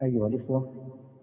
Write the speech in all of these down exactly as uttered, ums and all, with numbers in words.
أيها الإخوة،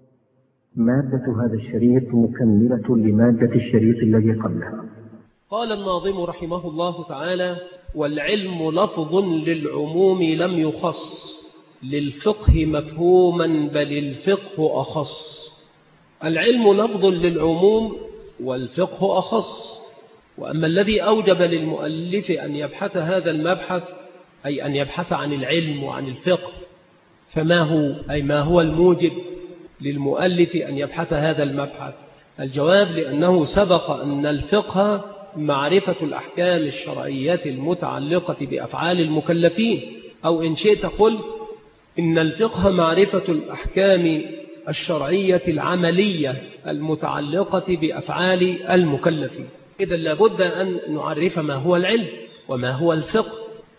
مادة هذا الشريط مكملة لمادة الشريط الذي قبلها. قال الناظم رحمه الله تعالى: والعلم لفظ للعموم لم يخص، للفقه مفهوما بل الفقه أخص. العلم لفظ للعموم والفقه أخص. وأما الذي أوجب للمؤلف أن يبحث هذا المبحث، أي أن يبحث عن العلم وعن الفقه، فما هو؟ أي ما هو الموجب للمؤلف أن يبحث هذا المبحث؟ الجواب: لأنه سبق أن الفقه معرفة الأحكام الشرعية المتعلقة بأفعال المكلفين، أو إن شئت قل إن الفقه معرفة الأحكام الشرعية العملية المتعلقة بأفعال المكلفين. إذا لابد أن نعرف ما هو العلم وما هو الفقه،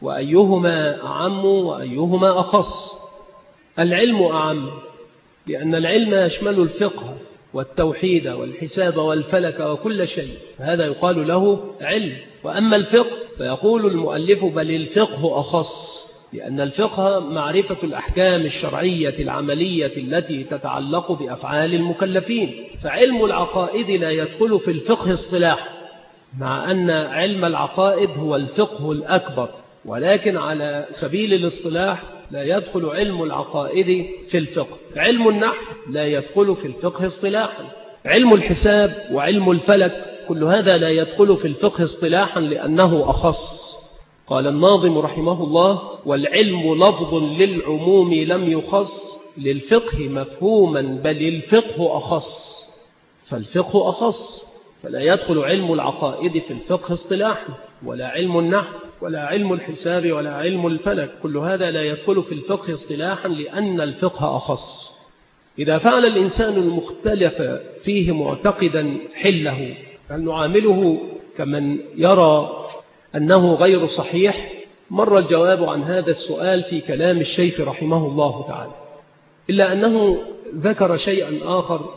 وأيهما أعم وأيهما أخص. العلم أعم لأن العلم يشمل الفقه والتوحيد والحساب والفلك وكل شيء، هذا يقال له علم. وأما الفقه فيقول المؤلف: بل الفقه أخص، لأن الفقه معرفة الأحكام الشرعية العملية التي تتعلق بأفعال المكلفين. فعلم العقائد لا يدخل في الفقه اصطلاحا، مع أن علم العقائد هو الفقه الأكبر، ولكن على سبيل الاصطلاح لا يدخل علم العقائد في الفقه. علم النحو لا يدخل في الفقه اصطلاحا. علم الحساب وعلم الفلك كل هذا لا يدخل في الفقه اصطلاحا لأنه أخص. قال الناظم رحمه الله: والعلم لفظ للعموم لم يخص، للفقه مفهوما بل الفقه أخص. فالفقه أخص، فلا يدخل علم العقائد في الفقه اصطلاحا، ولا علم النحو ولا علم الحساب ولا علم الفلك، كل هذا لا يدخل في الفقه اصطلاحا لأن الفقه أخص. إذا فعل الإنسان المختلف فيه معتقدا حله، هل نعامله كمن يرى أنه غير صحيح؟ مر الجواب عن هذا السؤال في كلام الشيخ رحمه الله تعالى، إلا أنه ذكر شيئا آخر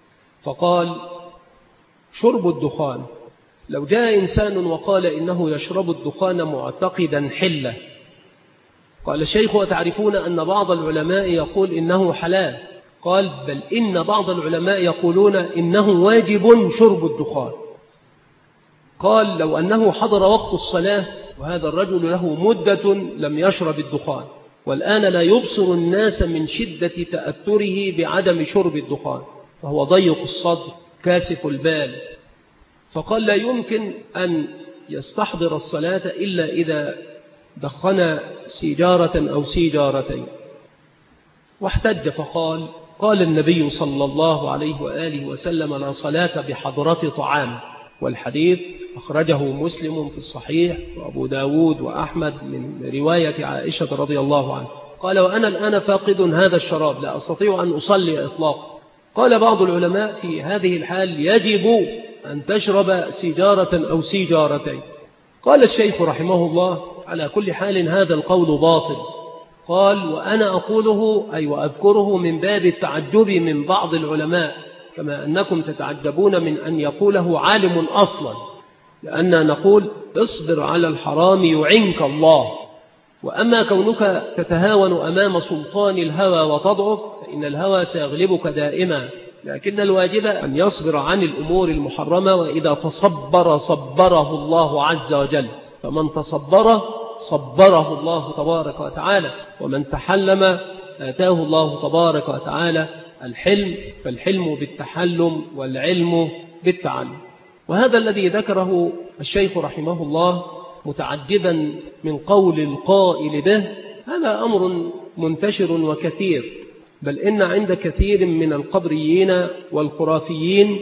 فقال: شرب الدخان. لو جاء إنسان وقال إنه يشرب الدخان معتقدا حلة، قال الشيخ: وتعرفون أن بعض العلماء يقول إنه حلال. قال: بل إن بعض العلماء يقولون إنه واجب شرب الدخان. قال: لو أنه حضر وقت الصلاة وهذا الرجل له مدة لم يشرب الدخان، والآن لا يبصر الناس من شدة تأثره بعدم شرب الدخان، فهو ضيق الصدر كاسف البال، فقال: لا يمكن أن يستحضر الصلاة إلا إذا دخن سيجارة أو سيجارتين. واحتج فقال: قال النبي صلى الله عليه وآله وسلم: لا صلاة بحضرة طعام. والحديث أخرجه مسلم في الصحيح وأبو داود وأحمد من رواية عائشة رضي الله عنها. قال: وأنا الآن فاقد هذا الشراب، لا أستطيع أن أصلي إطلاقا. قال بعض العلماء: في هذه الحال يجب أن تشرب سيجارة أو سيجارتين. قال الشيخ رحمه الله: على كل حال هذا القول باطل. قال: وأنا أقوله أي وأذكره من باب التعجب من بعض العلماء، كما أنكم تتعجبون من أن يقوله عالم أصلا، لأننا نقول: اصبر على الحرام يعنك الله. وأما كونك تتهاون أمام سلطان الهوى وتضعف، فإن الهوى سيغلبك دائما، لكن الواجب أن يصبر عن الأمور المحرمة، وإذا تصبر صبره الله عز وجل، فمن تصبر صبره الله تبارك وتعالى، ومن تحلم آتاه الله تبارك وتعالى الحلم، فالحلم بالتحلم والعلم بالتعلم. وهذا الذي ذكره الشيخ رحمه الله متعجبا من قول القائل به، هذا أمر منتشر وكثير، بل إن عند كثير من القبريين والخرافيين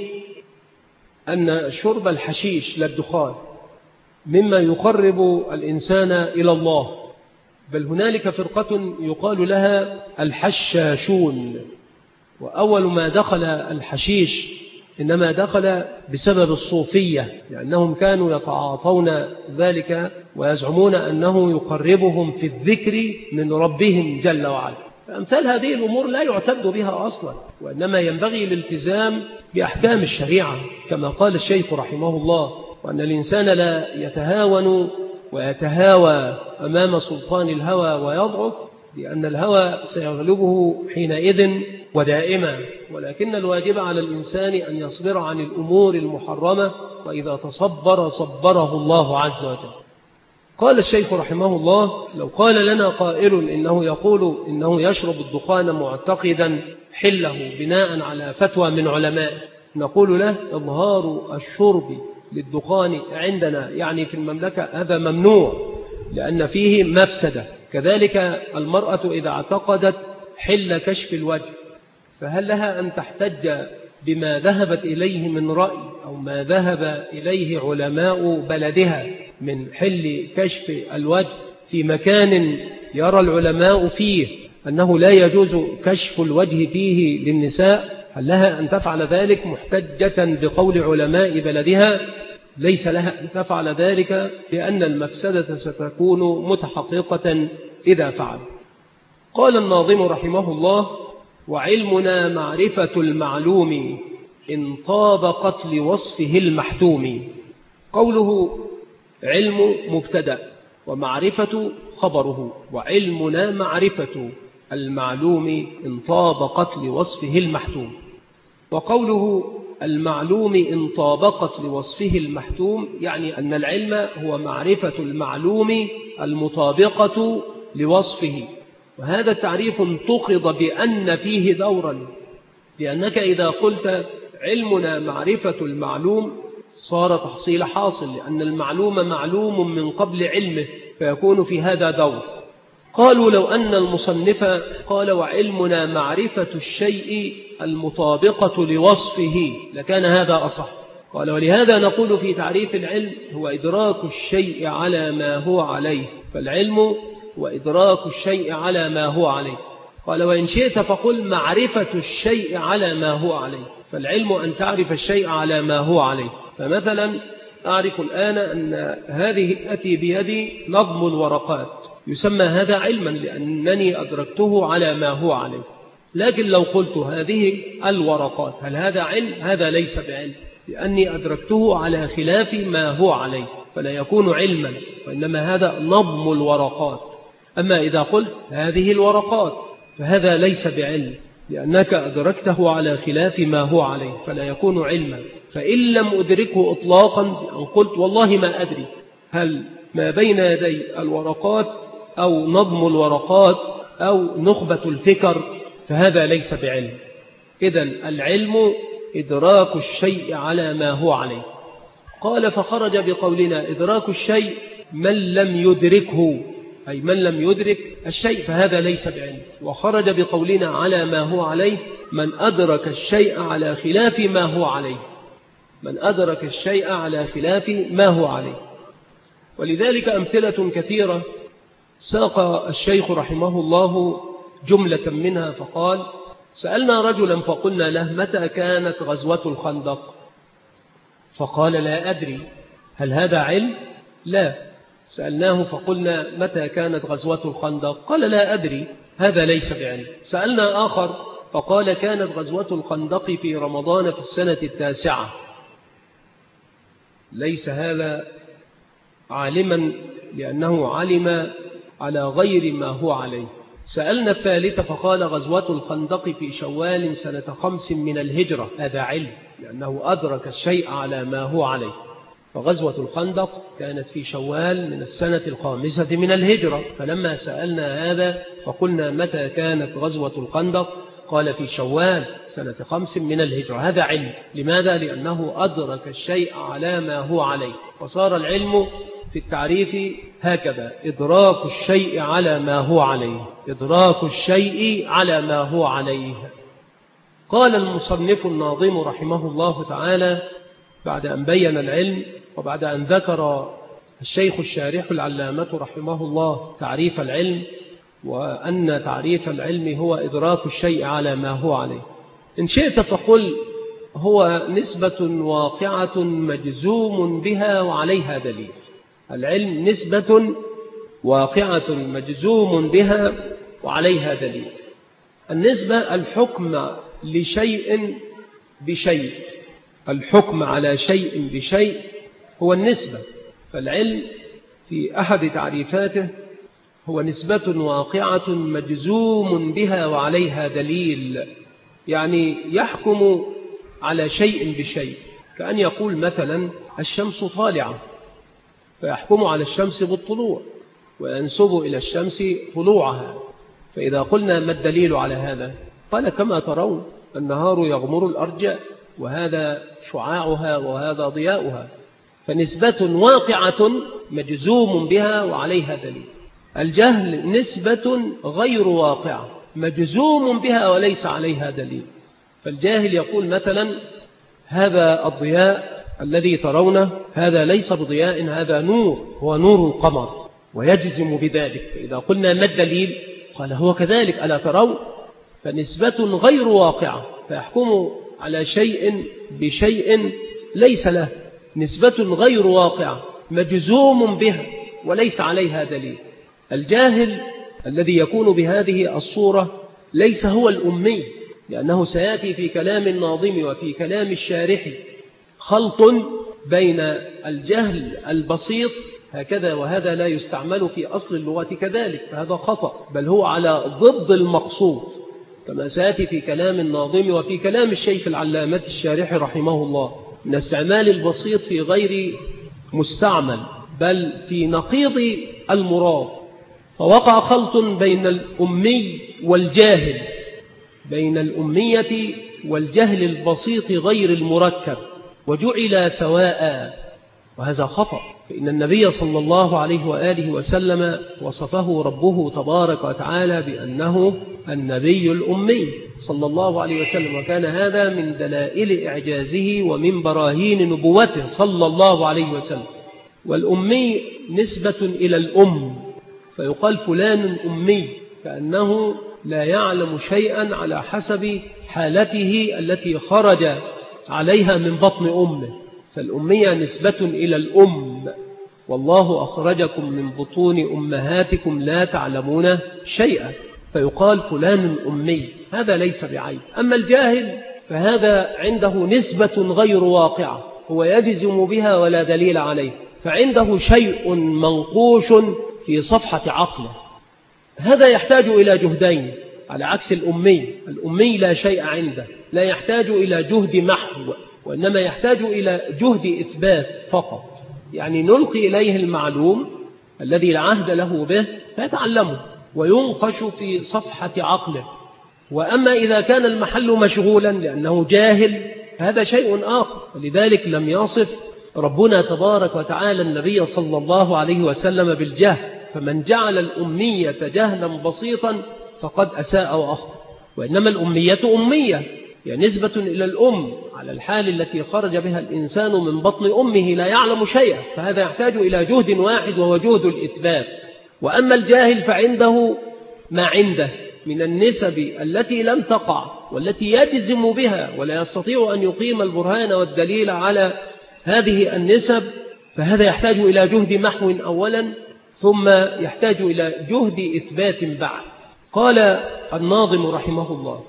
أن شرب الحشيش للدخان مما يقرب الإنسان إلى الله، بل هنالك فرقة يقال لها الحشاشون. وأول ما دخل الحشيش إنما دخل بسبب الصوفية، لأنهم كانوا يتعاطون ذلك ويزعمون أنه يقربهم في الذكر من ربهم جل وعلا. فأمثال هذه الأمور لا يعتد بها أصلا، وإنما ينبغي الالتزام بأحكام الشريعة كما قال الشيخ رحمه الله، وأن الإنسان لا يتهاون ويتهاوى أمام سلطان الهوى ويضعف، لأن الهوى سيغلبه حينئذ ودائما، ولكن الواجب على الإنسان أن يصبر عن الأمور المحرمة، وإذا تصبر صبره الله عز وجل. قال الشيخ رحمه الله: لو قال لنا قائل إنه يقول إنه يشرب الدخان معتقدا حله بناء على فتوى من علماء، نقول له: إظهار الشرب للدخان عندنا يعني في المملكة هذا ممنوع لأن فيه مفسدة. كذلك المرأة إذا اعتقدت حل كشف الوجه فهل لها أن تحتج بما ذهبت إليه من رأي أو ما ذهب إليه علماء بلدها من حل كشف الوجه في مكان يرى العلماء فيه أنه لا يجوز كشف الوجه فيه للنساء؟ هل لها أن تفعل ذلك محتجة بقول علماء بلدها؟ ليس لها أن تفعل ذلك، لأن المفسدة ستكون متحققة إذا فعل. قال الناظم رحمه الله: وعلمنا معرفة المعلوم إن طابقت لوصفه المحتوم. قوله علم مبتدأ ومعرفة خبره، وعلمنا معرفة المعلوم إن طابقت لوصفه المحتوم. وقوله المعلوم إن طابقت لوصفه المحتوم يعني أن العلم هو معرفة المعلوم المطابقة لوصفه، وهذا التعريف انتقض بأن فيه دورا، لأنك إذا قلت علمنا معرفة المعلوم صار تحصيل حاصل، لأن المعلوم معلوم من قبل علمه فيكون في هذا دور. قالوا لو أن المصنف قال وعلمنا معرفة الشيء المطابقة لوصفه لكان هذا أصح. قال ولهذا نقول في تعريف العلم هو إدراك الشيء على ما هو عليه، فالعلم وإدراك الشيء على ما هو عليه. قال وإن شئت فقل معرفة الشيء على ما هو عليه، فالعلم أن تعرف الشيء على ما هو عليه. فمثلا أعرف الآن أن هذه أتي بيدي نظم الورقات، يسمى هذا علما لأنني أدركته على ما هو عليه. لكن لو قلت هذه الورقات هل هذا علم؟ هذا ليس بعلم، لأني أدركته على خلاف ما هو عليه فلا يكون علما، وإنما هذا نظم الورقات. أما إذا قلت هذه الورقات فهذا ليس بعلم، لأنك أدركته على خلاف ما هو عليه فلا يكون علما. فإن لم أدركه إطلاقا أن قلت والله ما أدري هل ما بين يدي الورقات أو نظم الورقات أو نخبة الفكر، فهذا ليس بعلم. إذن العلم إدراك الشيء على ما هو عليه. قال فخرج بقولنا إدراك الشيء من لم يدركه، أي من لم يدرك الشيء فهذا ليس بعلم. وخرج بقولنا على ما هو عليه من أدرك الشيء على خلاف ما هو عليه، من أدرك الشيء على خلاف ما هو عليه. ولذلك أمثلة كثيرة ساق الشيخ رحمه الله جملة منها فقال سألنا رجلا فقلنا له متى كانت غزوة الخندق؟ فقال لا أدري. هل هذا علم؟ لا. سألناه فقلنا متى كانت غزوة الخندق؟ قال لا أدري. هذا ليس بعلم. سألنا آخر فقال كانت غزوة الخندق في رمضان في السنة التاسعة. ليس هذا عالما لأنه علم على غير ما هو عليه. سألنا الثالث فقال غزوة الخندق في شوال سنة خمس من الهجرة. هذا علم لأنه أدرك الشيء على ما هو عليه. فغزوة الخندق كانت في شوال من السنة الخامسة من الهجرة. فلما سألنا هذا فقلنا متى كانت غزوة الخندق؟ قال في شوال سنة خمس من الهجرة. هذا علم. لماذا؟ لأنه أدرك الشيء على ما هو عليه. وصار العلم في التعريف هكذا: إدراك الشيء على ما هو عليه، إدراك الشيء على ما هو عليه. قال المصنف الناظم رحمه الله تعالى بعد أن بين العلم وبعد أن ذكر الشيخ الشارح العلامة رحمه الله تعريف العلم، وأن تعريف العلم هو إدراك الشيء على ما هو عليه. إن شئت فقل هو نسبة واقعة مجزوم بها وعليها دليل. العلم نسبة واقعة مجزوم بها وعليها دليل. النسبة الحكم لشيء بشيء، الحكم على شيء بشيء هو النسبة. فالعلم في أحد تعريفاته هو نسبة واقعة مجزوم بها وعليها دليل، يعني يحكم على شيء بشيء، كأن يقول مثلا الشمس طالعة فيحكم على الشمس بالطلوع وينسب إلى الشمس طلوعها. فإذا قلنا ما الدليل على هذا؟ قال كما ترون النهار يغمر الأرجاء، وهذا شعاعها وهذا ضياؤها، فنسبة واقعة مجزوم بها وعليها دليل. الجهل نسبة غير واقعة مجزوم بها وليس عليها دليل. فالجاهل يقول مثلا هذا الضياء الذي ترونه هذا ليس بضياء، هذا نور، هو نور القمر، ويجزم بذلك. فإذا قلنا ما الدليل؟ قال هو كذلك ألا ترون؟ فنسبة غير واقعة، فيحكم على شيء بشيء ليس له، نسبة غير واقعة مجزوم بها وليس عليها دليل. الجاهل الذي يكون بهذه الصورة ليس هو الأمي، لأنه سيأتي في كلام الناظم وفي كلام الشارح خلط بين الجهل البسيط هكذا، وهذا لا يستعمل في أصل اللغة كذلك، فهذا خطأ، بل هو على ضد المقصود كما سيأتي في كلام الناظم وفي كلام الشيخ العلامة الشارح رحمه الله، من استعمال البسيط في غير مستعمل بل في نقيض المراد. فوقع خلط بين الأمي والجاهل، بين الأمية والجهل البسيط غير المركب، وجعل سواء، وهذا خطأ. فإن النبي صلى الله عليه وآله وسلم وصفه ربه تبارك وتعالى بأنه النبي الأمي صلى الله عليه وسلم، وكان هذا من دلائل إعجازه ومن براهين نبوته صلى الله عليه وسلم. والأمي نسبة إلى الأم، فيقال فلان أمي، كأنه لا يعلم شيئا على حسب حالته التي خرج عليها من بطن أمه. فالأمية نسبة إلى الأم، والله أخرجكم من بطون أمهاتكم لا تعلمون شيئا، فيقال فلان أمي، هذا ليس بعيب. أما الجاهل فهذا عنده نسبة غير واقعة، هو يجزم بها ولا دليل عليه، فعنده شيء منقوش في صفحة عقله، هذا يحتاج إلى جهدين على عكس الأمي. الأمي لا شيء عنده، لا يحتاج إلى جهد محو، وإنما يحتاج إلى جهد إثبات فقط، يعني نلقي إليه المعلوم الذي لا عهد له به فيتعلمه وينقش في صفحة عقله. وأما إذا كان المحل مشغولا لأنه جاهل فهذا شيء آخر. ولذلك لم يصف ربنا تبارك وتعالى النبي صلى الله عليه وسلم بالجهل، فمن جعل الأمية جهلا بسيطا فقد أساء وأخطأ. وإنما الأمية أمية، يعني نسبة إلى الأم على الحال التي خرج بها الإنسان من بطن أمه لا يعلم شيئا، فهذا يحتاج إلى جهد واحد وهو جهد الإثبات. وأما الجاهل فعنده ما عنده من النسب التي لم تقع والتي يجزم بها ولا يستطيع أن يقيم البرهان والدليل على هذه النسب، فهذا يحتاج إلى جهد محو أولا، ثم يحتاج إلى جهد إثبات بعد. قال الناظم رحمه الله: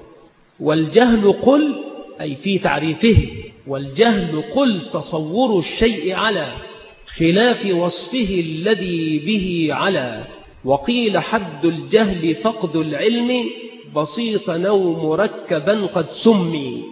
والجهل قل، أي في تعريفه، والجهل قل تصور الشيء على خلاف وصفه الذي به على، وقيل حد الجهل فقد العلم بسيطا أو مركبا قد سمي.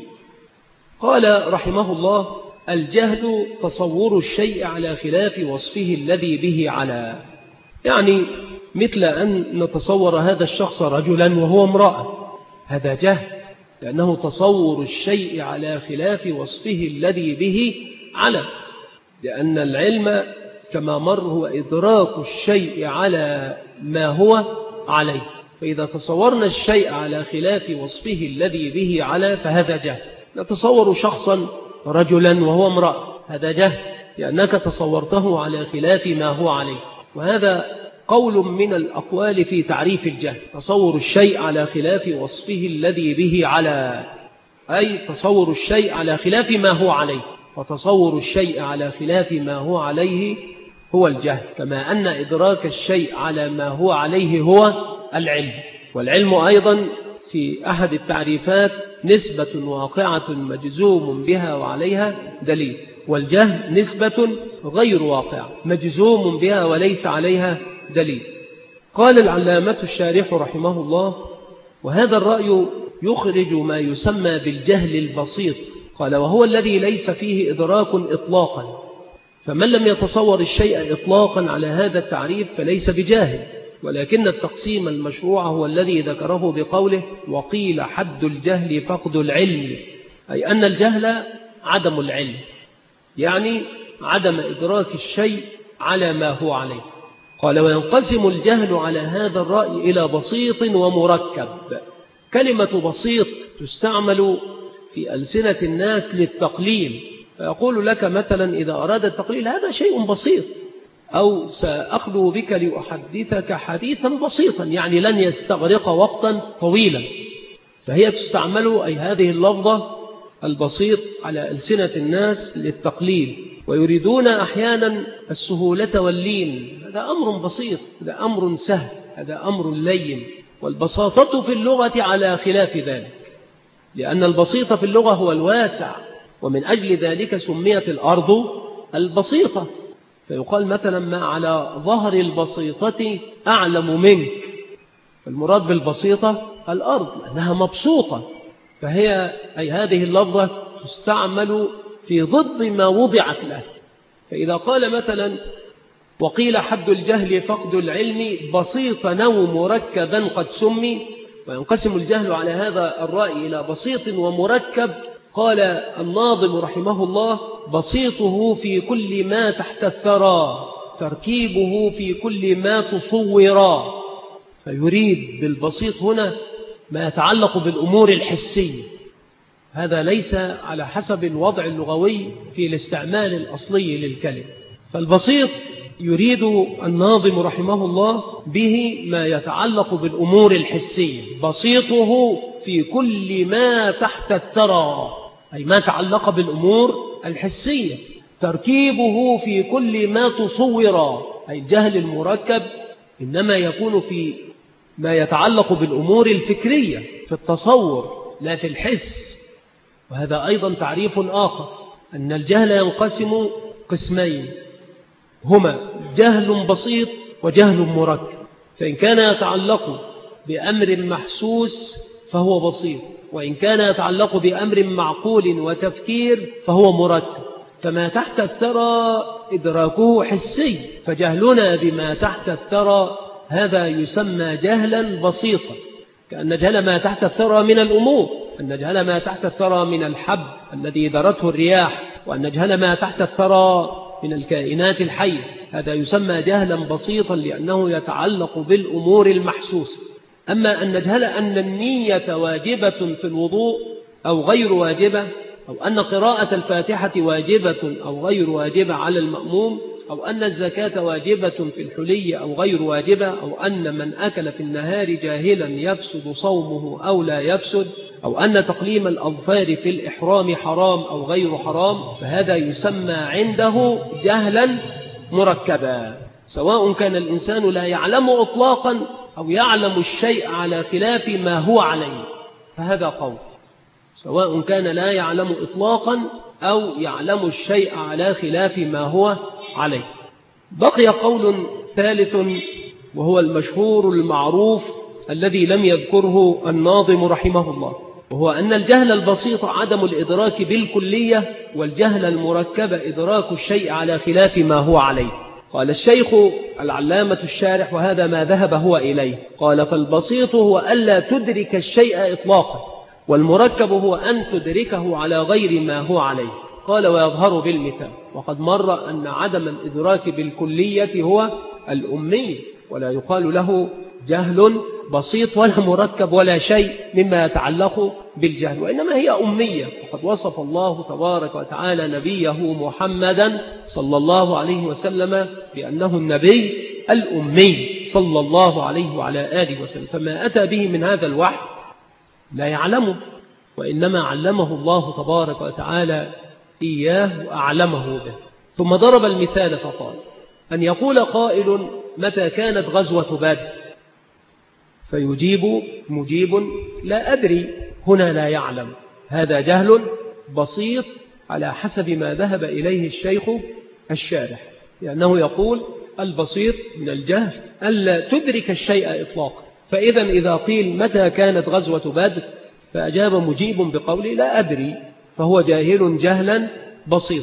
قال رحمه الله: الجهل تصور الشيء على خلاف وصفه الذي به على، يعني مثل أن نتصور هذا الشخص رجلا وهو امرأة، هذا جهل، لأنه تصور الشيء على خلاف وصفه الذي به على، لأن العلم كما مر هو إدراك الشيء على ما هو عليه، فإذا تصورنا الشيء على خلاف وصفه الذي به على فهذا جهل. نتصور شخصا رجلا وهو امرأة، هذا جهل، لأنك تصورته على خلاف ما هو عليه. وهذا قول من الأقوال في تعريف الجهل، تصور الشيء على خلاف وصفه الذي به على، أي تصور الشيء على خلاف ما هو عليه، فتصور الشيء على خلاف ما هو عليه هو الجهل، كما أن إدراك الشيء على ما هو عليه هو العلم. والعلم أيضا في أحد التعريفات نسبة واقعة مجزوم بها وعليها دليل، والجهل نسبة غير واقعة مجزوم بها وليس عليها دليل. قال العلامة الشارح رحمه الله: وهذا الرأي يخرج ما يسمى بالجهل البسيط. قال: وهو الذي ليس فيه إدراك إطلاقا، فمن لم يتصور الشيء إطلاقا على هذا التعريف فليس بجاهل، ولكن التقسيم المشروع هو الذي ذكره بقوله: وقيل حد الجهل فقد العلم، أي أن الجهل عدم العلم، يعني عدم إدراك الشيء على ما هو عليه. قال: وينقسم الجهل على هذا الرأي إلى بسيط ومركب. كلمة بسيط تستعمل في ألسنة الناس للتقليل، فيقول لك مثلا إذا أراد التقليل: هذا شيء بسيط، أو سأخلو بك لأحدثك حديثا بسيطا، يعني لن يستغرق وقتا طويلا. فهي تستعمل أي هذه اللفظة البسيط على ألسنة الناس للتقليل، ويريدون أحيانا السهولة واللين. هذا أمر بسيط، هذا أمر سهل، هذا أمر لين. والبساطة في اللغة على خلاف ذلك، لأن البسيط في اللغة هو الواسع، ومن أجل ذلك سميت الأرض البسيطة. فيقال مثلا: ما على ظهر البسيطة أعلم منك. المراد بالبسيطة الأرض لأنها مبسوطة. فهي أي هذه اللفظة تستعمل في ضد ما وضعت له. فإذا قال مثلا: وقيل حد الجهل فقد العلم بسيطا أو مركبا قد سمي. وينقسم الجهل على هذا الرأي إلى بسيط ومركب. قال الناظم رحمه الله: بسيطه في كل ما تحت الثرى، تركيبه في كل ما تصورا. فيريد بالبسيط هنا ما يتعلق بالأمور الحسية. هذا ليس على حسب الوضع اللغوي في الاستعمال الأصلي للكلمة. فالبسيط يريد الناظم رحمه الله به ما يتعلق بالأمور الحسية. بسيطه في كل ما تحت الثرى، أي ما تعلق بالأمور الحسية. تركيبه في كل ما تصور، أي الجهل المركب إنما يكون في ما يتعلق بالأمور الفكرية، في التصور لا في الحس. وهذا أيضا تعريف آخر، أن الجهل ينقسم قسمين، هما جهل بسيط وجهل مركب. فإن كان يتعلق بأمر محسوس فهو بسيط، وإن كان يتعلق بأمر معقول وتفكير فهو مركب. فما تحت الثرى إدراكه حسي، فجهلنا بما تحت الثرى هذا يسمى جهلا بسيطا. كأن نجهل ما تحت الثرى من الأمور، أن نجهل ما تحت الثرى من الحب الذي ذرته الرياح، وأن نجهل ما تحت الثرى من الكائنات الحية، هذا يسمى جهلا بسيطا لأنه يتعلق بالأمور المحسوسة. أما أن نجهل أن النية واجبة في الوضوء أو غير واجبة، أو أن قراءة الفاتحة واجبة أو غير واجبة على المأموم، أو أن الزكاة واجبة في الحلي أو غير واجبة، أو أن من أكل في النهار جاهلا يفسد صومه أو لا يفسد، أو أن تقليم الأظفار في الإحرام حرام أو غير حرام، فهذا يسمى عنده جهلا مركبا، سواء كان الإنسان لا يعلم إطلاقا أو يعلم الشيء على خلاف ما هو عليه. فهذا قول، سواء كان لا يعلم إطلاقا أو يعلم الشيء على خلاف ما هو عليه. بقي قول ثالث وهو المشهور المعروف الذي لم يذكره الناظم رحمه الله، وهو أن الجهل البسيط عدم الإدراك بالكلية، والجهل المركب إدراك الشيء على خلاف ما هو عليه. قال الشيخ العلامة الشارح وهذا ما ذهب هو إليه، قال: فالبسيط هو ألا تدرك الشيء إطلاقا، والمركب هو أن تدركه على غير ما هو عليه. قال: ويظهر بالمثال. وقد مر أن عدم الإدراك بالكلية هو الأمي، ولا يقال له جهل بسيط ولا مركب ولا شيء مما يتعلق بالجهل، وإنما هي أمية. وقد وصف الله تبارك وتعالى نبيه محمدا صلى الله عليه وسلم بأنه النبي الأمي صلى الله عليه وعلى آله وسلم، فما أتى به من هذا الوحي لا يعلمه، وإنما علمه الله تبارك وتعالى إياه وأعلمه به. ثم ضرب المثال فقال: أن يقول قائل: متى كانت غزوة بدر؟ فيجيب مجيب: لا أدري. هنا لا يعلم، هذا جهل بسيط على حسب ما ذهب إليه الشيخ الشارح، لأنه يقول: البسيط من الجهل ألا تدرك الشيء إطلاقا. فإذا إذا قيل متى كانت غزوة بدر فأجاب مجيب بقوله لا أدري فهو جاهل جهلا بسيط.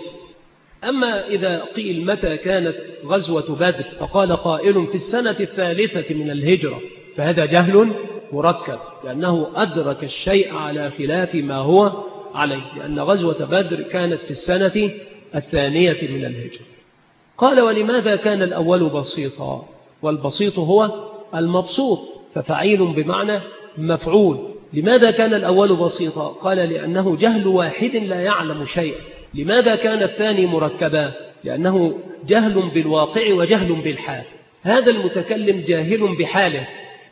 أما إذا قيل متى كانت غزوة بدر فقال قائل في السنة الثالثة من الهجرة فهذا جهل مركب لأنه أدرك الشيء على خلاف ما هو عليه، لأن غزوة بدر كانت في السنة الثانية من الهجرة. قال ولماذا كان الأول بسيطا؟ والبسيط هو المبسوط ففعيل بمعنى مفعول. لماذا كان الأول بسيطا؟ قال لأنه جهل واحد لا يعلم شيئا. لماذا كان الثاني مركبا؟ لأنه جهل بالواقع وجهل بالحال. هذا المتكلم جاهل بحاله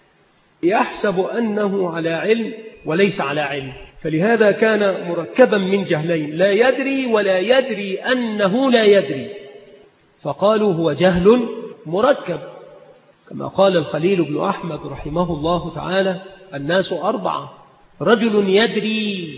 يحسب أنه على علم وليس على علم، فلهذا كان مركبا من جهلين، لا يدري ولا يدري أنه لا يدري، فقالوا هو جهل مركب. كما قال الخليل بن أحمد رحمه الله تعالى الناس أربعة: رجل يدري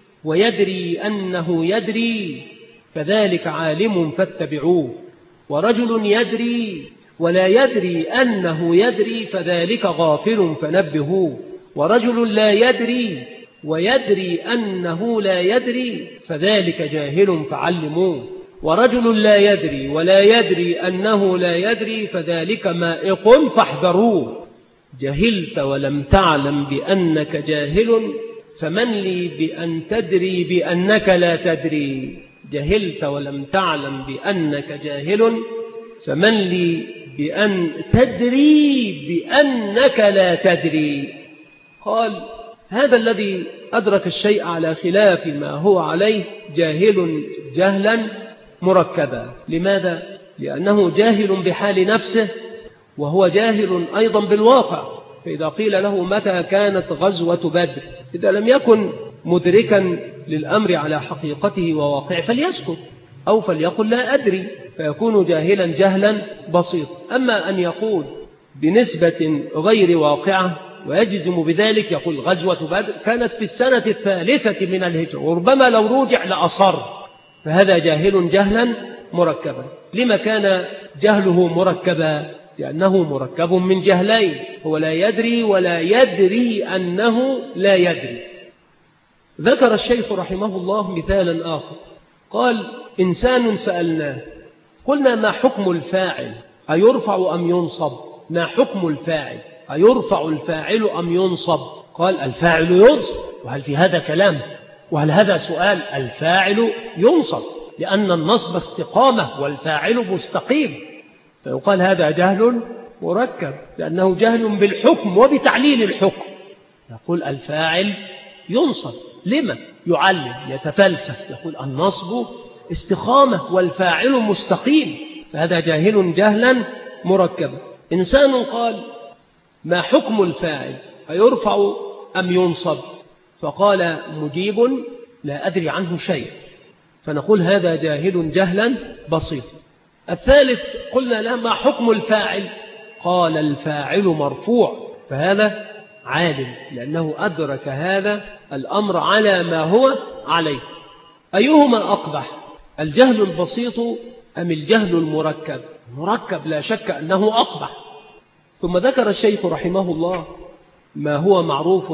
ويدري أنه يدري فذلك عالم فاتبعوه، ورجل يدري ولا يدري أنه يدري فذلك غافل فنبهوه، ورجل لا يدري ويدري أنه لا يدري فذلك جاهل فعلموه، ورجل لا يدري ولا يدري أنه لا يدري فذلك مائق فاحذروه. جهلت ولم تعلم بأنك جاهل فمن لي بأن تدري بأنك لا تدري. جهلت ولم تعلم بأنك جاهل فمن لي بأن تدري بأنك لا تدري. قال هذا الذي أدرك الشيء على خلاف ما هو عليه جاهل جهلا مركبا. لماذا؟ لأنه جاهل بحال نفسه وهو جاهل أيضا بالواقع. فإذا قيل له متى كانت غزوة بدر إذا لم يكن مدركا للأمر على حقيقته وواقعه فليسكت أو فليقل لا أدري، فيكون جاهلا جهلا بسيط. أما أن يقول بنسبة غير واقعة ويجزم بذلك، يقول غزوة بدر كانت في السنة الثالثة من الهجرة وربما لو رجع لأصر، فهذا جاهل جهلا مركبا. لما كان جهله مركبا؟ لأنه مركب من جهلين، هو لا يدري ولا يدري أنه لا يدري. ذكر الشيخ رحمه الله مثالا آخر، قال إنسان سألناه قلنا ما حكم الفاعل أيرفع أم ينصب؟ ما حكم الفاعل أيرفع الفاعل أم ينصب؟ قال الفاعل ينصب. وهل في هذا كلام؟ وهل هذا سؤال؟ الفاعل ينصب لأن النصب استقامة والفاعل مستقيم، فيقال هذا جهل مركب لأنه جهل بالحكم وبتعليل الحكم. يقول الفاعل ينصب. لما؟ يعلم يتفلسف، يقول النصب استقامة والفاعل مستقيم، فهذا جاهل جهلا مركبا. إنسان قال ما حكم الفاعل أيرفع أم ينصب؟ فقال مجيب لا أدري عنه شيء، فنقول هذا جاهل جهلا بسيط. الثالث قلنا لا ما حكم الفاعل؟ قال الفاعل مرفوع، فهذا عالم لأنه أدرك هذا الأمر على ما هو عليه. أيهما أقبح، الجهل البسيط أم الجهل المركب؟ مركب لا شك أنه أقبح. ثم ذكر الشيخ رحمه الله ما هو معروف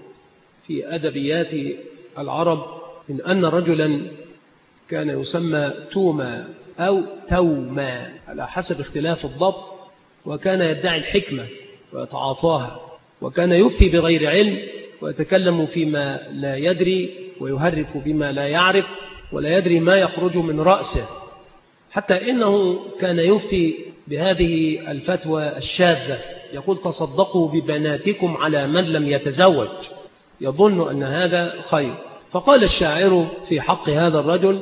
في أدبيات العرب من أن رجلا كان يسمى توما أو توما على حسب اختلاف الضبط، وكان يدعي الحكمة ويتعاطاها، وكان يفتي بغير علم ويتكلم فيما لا يدري ويهرف بما لا يعرف ولا يدري ما يخرج من رأسه، حتى إنه كان يفتي بهذه الفتوى الشاذة، يقول تصدقوا ببناتكم على من لم يتزوج، يظن أن هذا خير. فقال الشاعر في حق هذا الرجل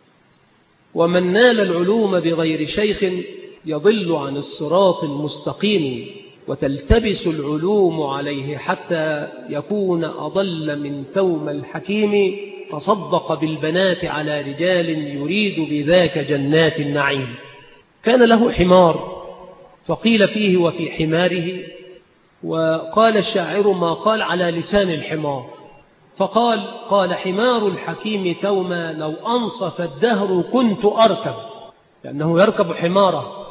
ومن نال العلوم بغير شيخ يضل عن الصراط المستقيم، وتلتبس العلوم عليه حتى يكون أضل من توم الحكيم، تصدق بالبنات على رجال يريد بذاك جنات النعيم. كان له حمار فقيل فيه وفي حماره، وقال الشاعر ما قال على لسان الحمار، فقال قال حمار الحكيم توما لو أنصف الدهر كنت أركب، لأنه يركب حماره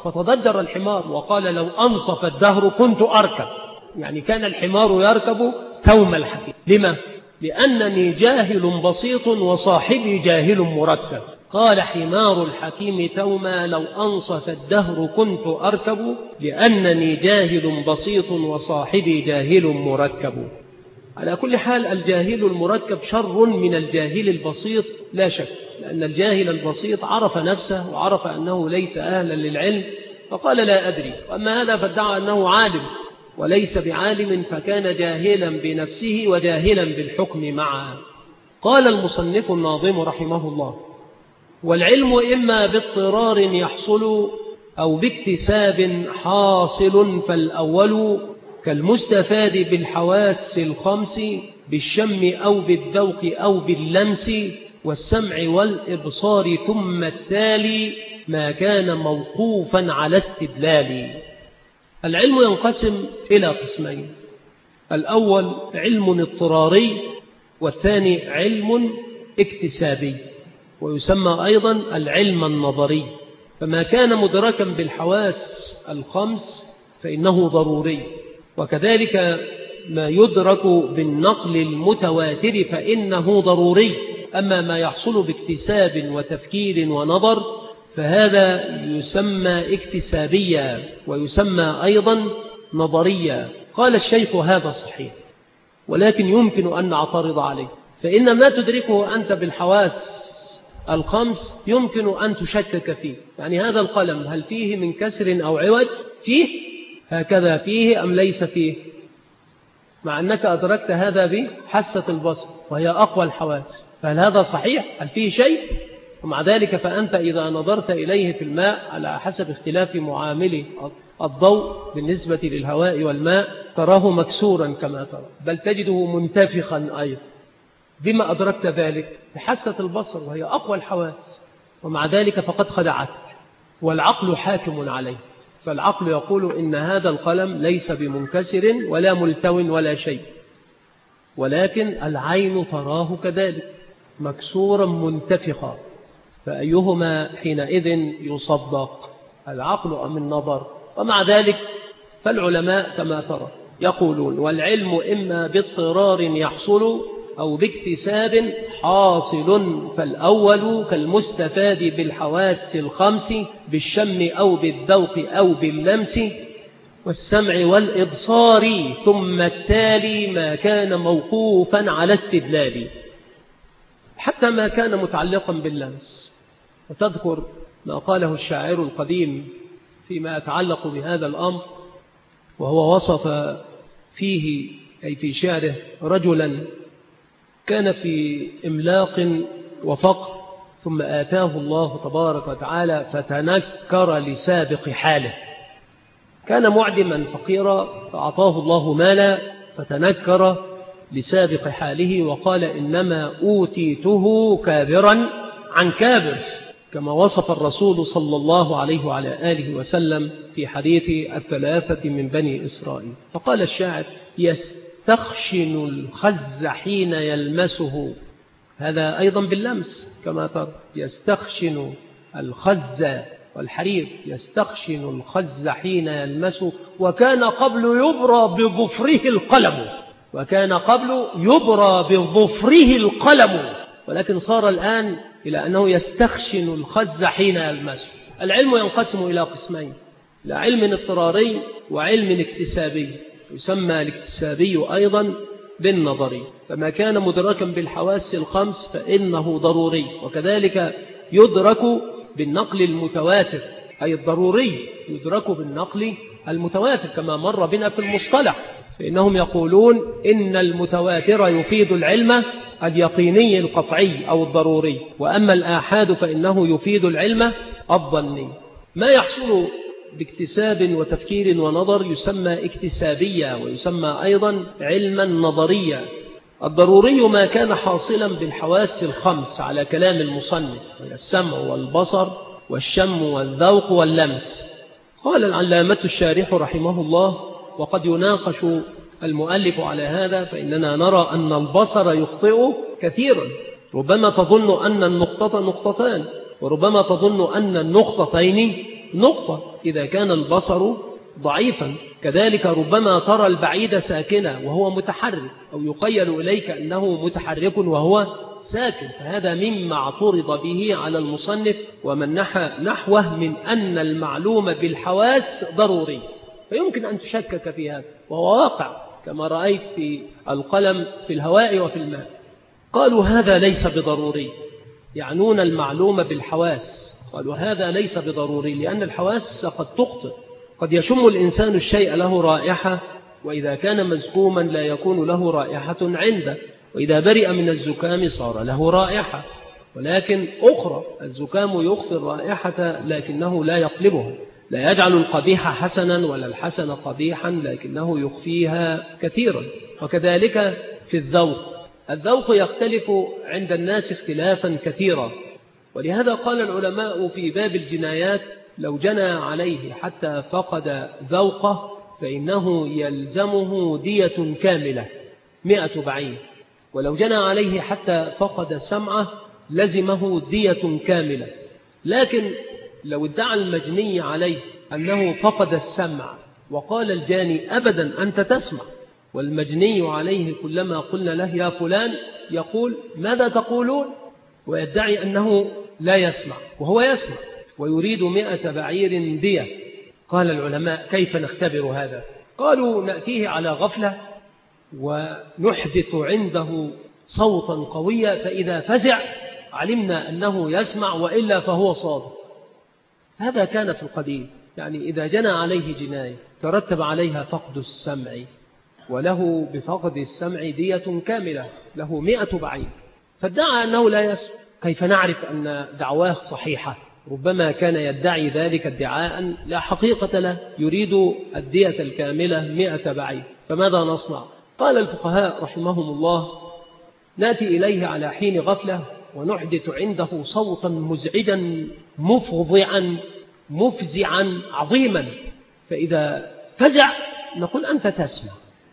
فتضجر الحمار وقال لو أنصف الدهر كنت أركب، يعني كان الحمار يركب توم الحكيم. لما؟ لأنني جاهل بسيط وصاحبي جاهل مركب. قال حمار الحكيم توما لو أنصف الدهر كنت أركب، لأنني جاهل بسيط وصاحبي جاهل مركب. على كل حال الجاهل المركب شر من الجاهل البسيط لا شك، لأن الجاهل البسيط عرف نفسه وعرف أنه ليس أهلا للعلم فقال لا أدري، وأما هذا فادعى أنه عالم وليس بعالم، فكان جاهلا بنفسه وجاهلا بالحكم معه. قال المصنف الناظم رحمه الله: والعلم إما باضطرار يحصل أو باكتساب حاصل، فالأول كالمستفاد بالحواس الخمس بالشم أو بالذوق أو باللمس والسمع والإبصار، ثم التالي ما كان موقوفا على استدلال. العلم ينقسم إلى قسمين: الأول علم اضطراري، والثاني علم اكتسابي، ويسمى أيضا العلم النظري. فما كان مدركا بالحواس الخمس فإنه ضروري، وكذلك ما يدرك بالنقل المتواتر فإنه ضروري. أما ما يحصل باكتساب وتفكير ونظر فهذا يسمى اكتسابيا ويسمى أيضا نظريا. قال الشيخ: هذا صحيح، ولكن يمكن أن نعترض عليه، فإن ما تدركه أنت بالحواس الخمس يمكن أن تشكك فيه. يعني هذا القلم هل فيه من كسر أو عوج؟ فيه هكذا فيه أم ليس فيه؟ مع أنك أدركت هذا بحاسة البصر وهي أقوى الحواس، فهل هذا صحيح؟ هل فيه شيء؟ ومع ذلك فأنت إذا نظرت إليه في الماء على حسب اختلاف معامل الضوء بالنسبة للهواء والماء تراه مكسورا كما ترى، بل تجده منتفخا أيضا. بما أدركت ذلك؟ بحاسة البصر وهي أقوى الحواس، ومع ذلك فقد خدعتك، والعقل حاكم عليه. فالعقل يقول إن هذا القلم ليس بمنكسر ولا ملتو ولا شيء، ولكن العين تراه كذلك مكسورا منتفخا، فأيهما حينئذ يصدق، العقل أم النظر؟ ومع ذلك فالعلماء كما ترى يقولون: والعلم إما باضطرار يحصل أو باكتساب حاصل، فالأول كالمستفاد بالحواس الخمس بالشم أو بالذوق أو باللمس والسمع والإبصار، ثم التالي ما كان موقوفا على استدلال. حتى ما كان متعلقا باللمس، وتذكر ما قاله الشاعر القديم فيما يتعلق بهذا الأمر، وهو وصف فيه أي في شعره رجلا كان في إملاق وفقر، ثم آتاه الله تبارك وتعالى فتنكر لسابق حاله. كان معدما فقيرا فأعطاه الله مالا فتنكر لسابق حاله وقال: إنما أوتيته كابرا عن كابر، كما وصف الرسول صلى الله عليه وعلى آله وسلم في حديث الثلاثة من بني إسرائيل. فقال الشاعر: يستخشن الخز حين يلمسه، هذا أيضا باللمس كما ترى، يستخشن الخز والحرير، يستخشن الخز حين يلمسه، وكان قبل يبرى بظفره القلم، وكان قبل يبرى بظفره القلم، ولكن صار الآن إلى أنه يستخشن الخز حين يلمسه. العلم ينقسم إلى قسمين: إلى علم اضطراري وعلم اكتسابي، يسمى الاكتسابي أيضا بالنظري. فما كان مدركا بالحواس الخمس فإنه ضروري، وكذلك يدرك بالنقل المتواتر، أي الضروري يدرك بالنقل المتواتر كما مر بنا في المصطلح، فإنهم يقولون إن المتواتر يفيد العلم اليقيني القطعي أو الضروري، وأما الآحاد فإنه يفيد العلم الظني. ما يحصل باكتساب وتفكير ونظر يسمى اكتسابيا ويسمى أيضا علما نظريا. الضروري ما كان حاصلا بالحواس الخمس على كلام المصنف، السمع والبصر والشم والذوق واللمس. قال العلامة الشارح رحمه الله: وقد يناقش المؤلف على هذا، فإننا نرى أن البصر يخطئ كثيرا، ربما تظن أن النقطة نقطتان، وربما تظن أن النقطتين نقطة، إذا كان البصر ضعيفا. كذلك ربما ترى البعيد ساكنة وهو متحرك، أو يخيل إليك أنه متحرك وهو ساكن، فهذا مما اعترض به على المصنف ومن نحى نحوه من أن المعلوم بالحواس ضروري، فيمكن أن تشكك في هذا، وهو واقع كما رأيت في القلم في الهواء وفي الماء. قالوا هذا ليس بضروري، يعنون المعلوم بالحواس، قالوا هذا ليس بضروري لأن الحواس قد تخطئ، قد يشم الإنسان الشيء له رائحة، وإذا كان مزكوما لا يكون له رائحة عنده، وإذا برئ من الزكام صار له رائحة، ولكن أخرى الزكام يخفي الرائحة لكنه لا يقلبها، لا يجعل القبيح حسنا ولا الحسن قبيحا لكنه يخفيها كثيرا. وكذلك في الذوق، الذوق يختلف عند الناس اختلافا كثيرا، ولهذا قال العلماء في باب الجنايات لو جنى عليه حتى فقد ذوقه فإنه يلزمه دية كاملة مئة بعير، ولو جنى عليه حتى فقد سمعه لزمه دية كاملة. لكن لو ادعى المجني عليه أنه فقد السمع وقال الجاني أبدا أنت تسمع، والمجني عليه كلما قلنا له يا فلان يقول ماذا تقولون، ويدعي أنه لا يسمع وهو يسمع ويريد مئة بعير دية، قال العلماء كيف نختبر هذا؟ قالوا نأتيه على غفلة ونحدث عنده صوتا قويا، فإذا فزع علمنا أنه يسمع وإلا فهو صادق. هذا كان في القديم، يعني إذا جنى عليه جناية ترتب عليها فقد السمع، وله بفقد السمع دية كاملة له مئة بعير، فادعى أنه لا يسمع، كيف نعرف أن دعواه صحيحة؟ ربما كان يدعي ذلك ادعاء لا حقيقة له، يريد الدية الكاملة مئة بعير، فماذا نصنع؟ قال الفقهاء رحمهم الله نأتي إليه على حين غفلة ونحدث عنده صوتا مزعجا مفظعا مفزعا عظيما، فإذا فزع نقول أنت تسمع،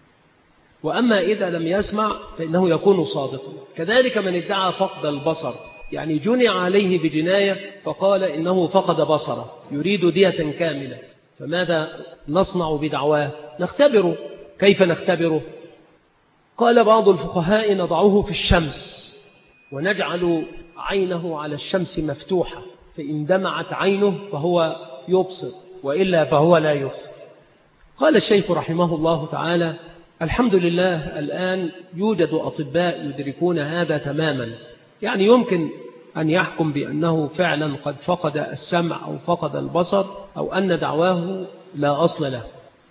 وأما إذا لم يسمع فإنه يكون صادقا. كذلك من ادعى فقد البصر، يعني جني عليه بجناية فقال إنه فقد بصره يريد دية كاملة، فماذا نصنع بدعواه؟ نختبره. كيف نختبره؟ قال بعض الفقهاء نضعه في الشمس ونجعل عينه على الشمس مفتوحة، فإن دمعت عينه فهو يبصر وإلا فهو لا يبصر. قال الشيخ رحمه الله تعالى الحمد لله الآن يوجد أطباء يدركون هذا تماما، يعني يمكن أن يحكم بأنه فعلا قد فقد السمع أو فقد البصر أو أن دعواه لا أصل له.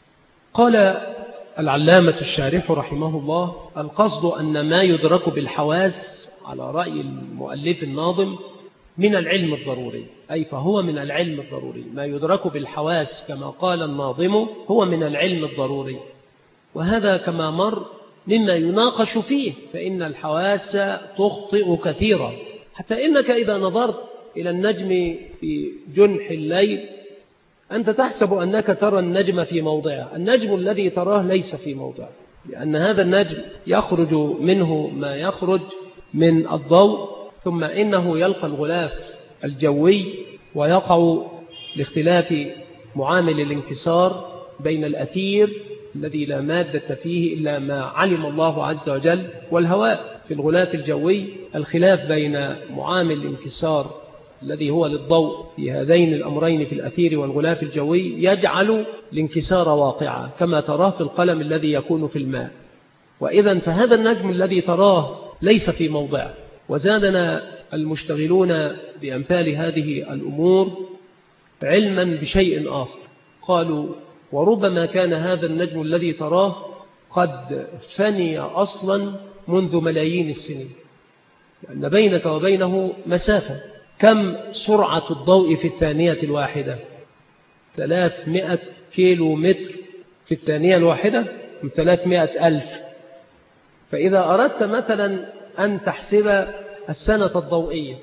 قال العلامة الشارح رحمه الله القصد أن ما يدرك بالحواس على رأي المؤلف الناظم من العلم الضروري، أي فهو من العلم الضروري، ما يدرك بالحواس كما قال الناظم هو من العلم الضروري، وهذا كما مر مما يناقش فيه، فإن الحواس تخطئ كثيرا، حتى إنك إذا نظرت إلى النجم في جنح الليل أنت تحسب أنك ترى النجم في موضعه، النجم الذي تراه ليس في موضعه، لأن هذا النجم يخرج منه ما يخرج من الضوء، ثم إنه يلقى الغلاف الجوي ويقع لاختلاف معامل الانكسار بين الأثير الذي لا مادة فيه إلا ما علم الله عز وجل والهواء في الغلاف الجوي، الخلاف بين معامل الانكسار الذي هو للضوء في هذين الأمرين في الأثير والغلاف الجوي يجعل الانكسار واقعا كما تراه في القلم الذي يكون في الماء. وإذا فهذا النجم الذي تراه ليس في موضعه. وزادنا المشتغلون بأمثال هذه الأمور علما بشيء آخر، قالوا وربما كان هذا النجم الذي تراه قد فني أصلا منذ ملايين السنين، لأن بينك وبينه مسافة. كم سرعة الضوء في الثانية الواحدة؟ ثلاثمائة كيلو متر في الثانية الواحدة من ثلاثمائة ألف. فإذا أردت مثلا أن تحسب السنة الضوئية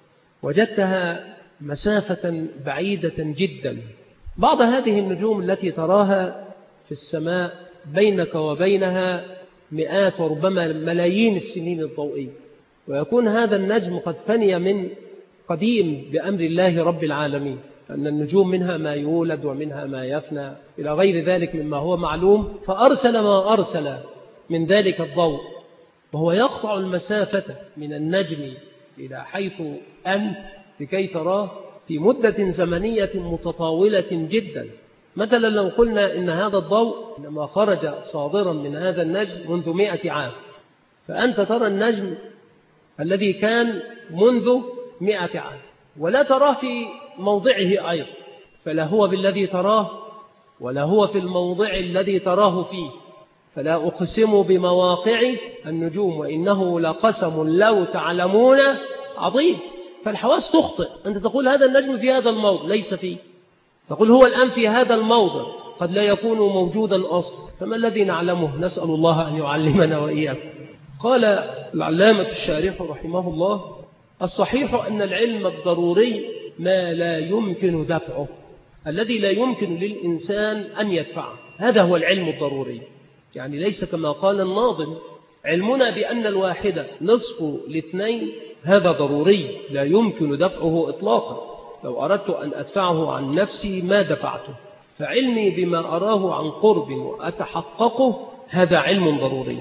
وجدتها مسافة بعيدة جدا. بعض هذه النجوم التي تراها في السماء بينك وبينها مئات وربما ملايين السنين الضوئية، ويكون هذا النجم قد فني من قديم بأمر الله رب العالمين، أن النجوم منها ما يولد ومنها ما يفنى إلى غير ذلك مما هو معلوم، فأرسل ما أرسل من ذلك الضوء، وهو يقطع المسافة من النجم إلى حيث أنت لكي تراه في مدة زمنية متطاولة جدا. مثلا لو قلنا إن هذا الضوء لما خرج صادرا من هذا النجم منذ مئة عام، فأنت ترى النجم الذي كان منذ مئة عام ولا تراه في موضعه أيضا، فلا هو بالذي تراه ولا هو في الموضع الذي تراه فيه. فلا أقسم بمواقع النجوم وإنه لقسم لو تعلمون عظيم. فالحواس تخطئ، أنت تقول هذا النجم في هذا الموضع، ليس فيه. تقول هو الآن في هذا الموضع، قد لا يكون موجودا أصلا. فما الذي نعلمه؟ نسأل الله أن يعلمنا وإياكم. قال العلامة الشارح رحمه الله: الصحيح أن العلم الضروري ما لا يمكن دفعه، الذي لا يمكن للإنسان أن يدفعه، هذا هو العلم الضروري. يعني ليس كما قال الناظم: علمنا بأن الواحدة نصف الاثنين، هذا ضروري لا يمكن دفعه إطلاقا، لو أردت أن أدفعه عن نفسي ما دفعته. فعلمي بما أراه عن قرب وأتحققه هذا علم ضروري.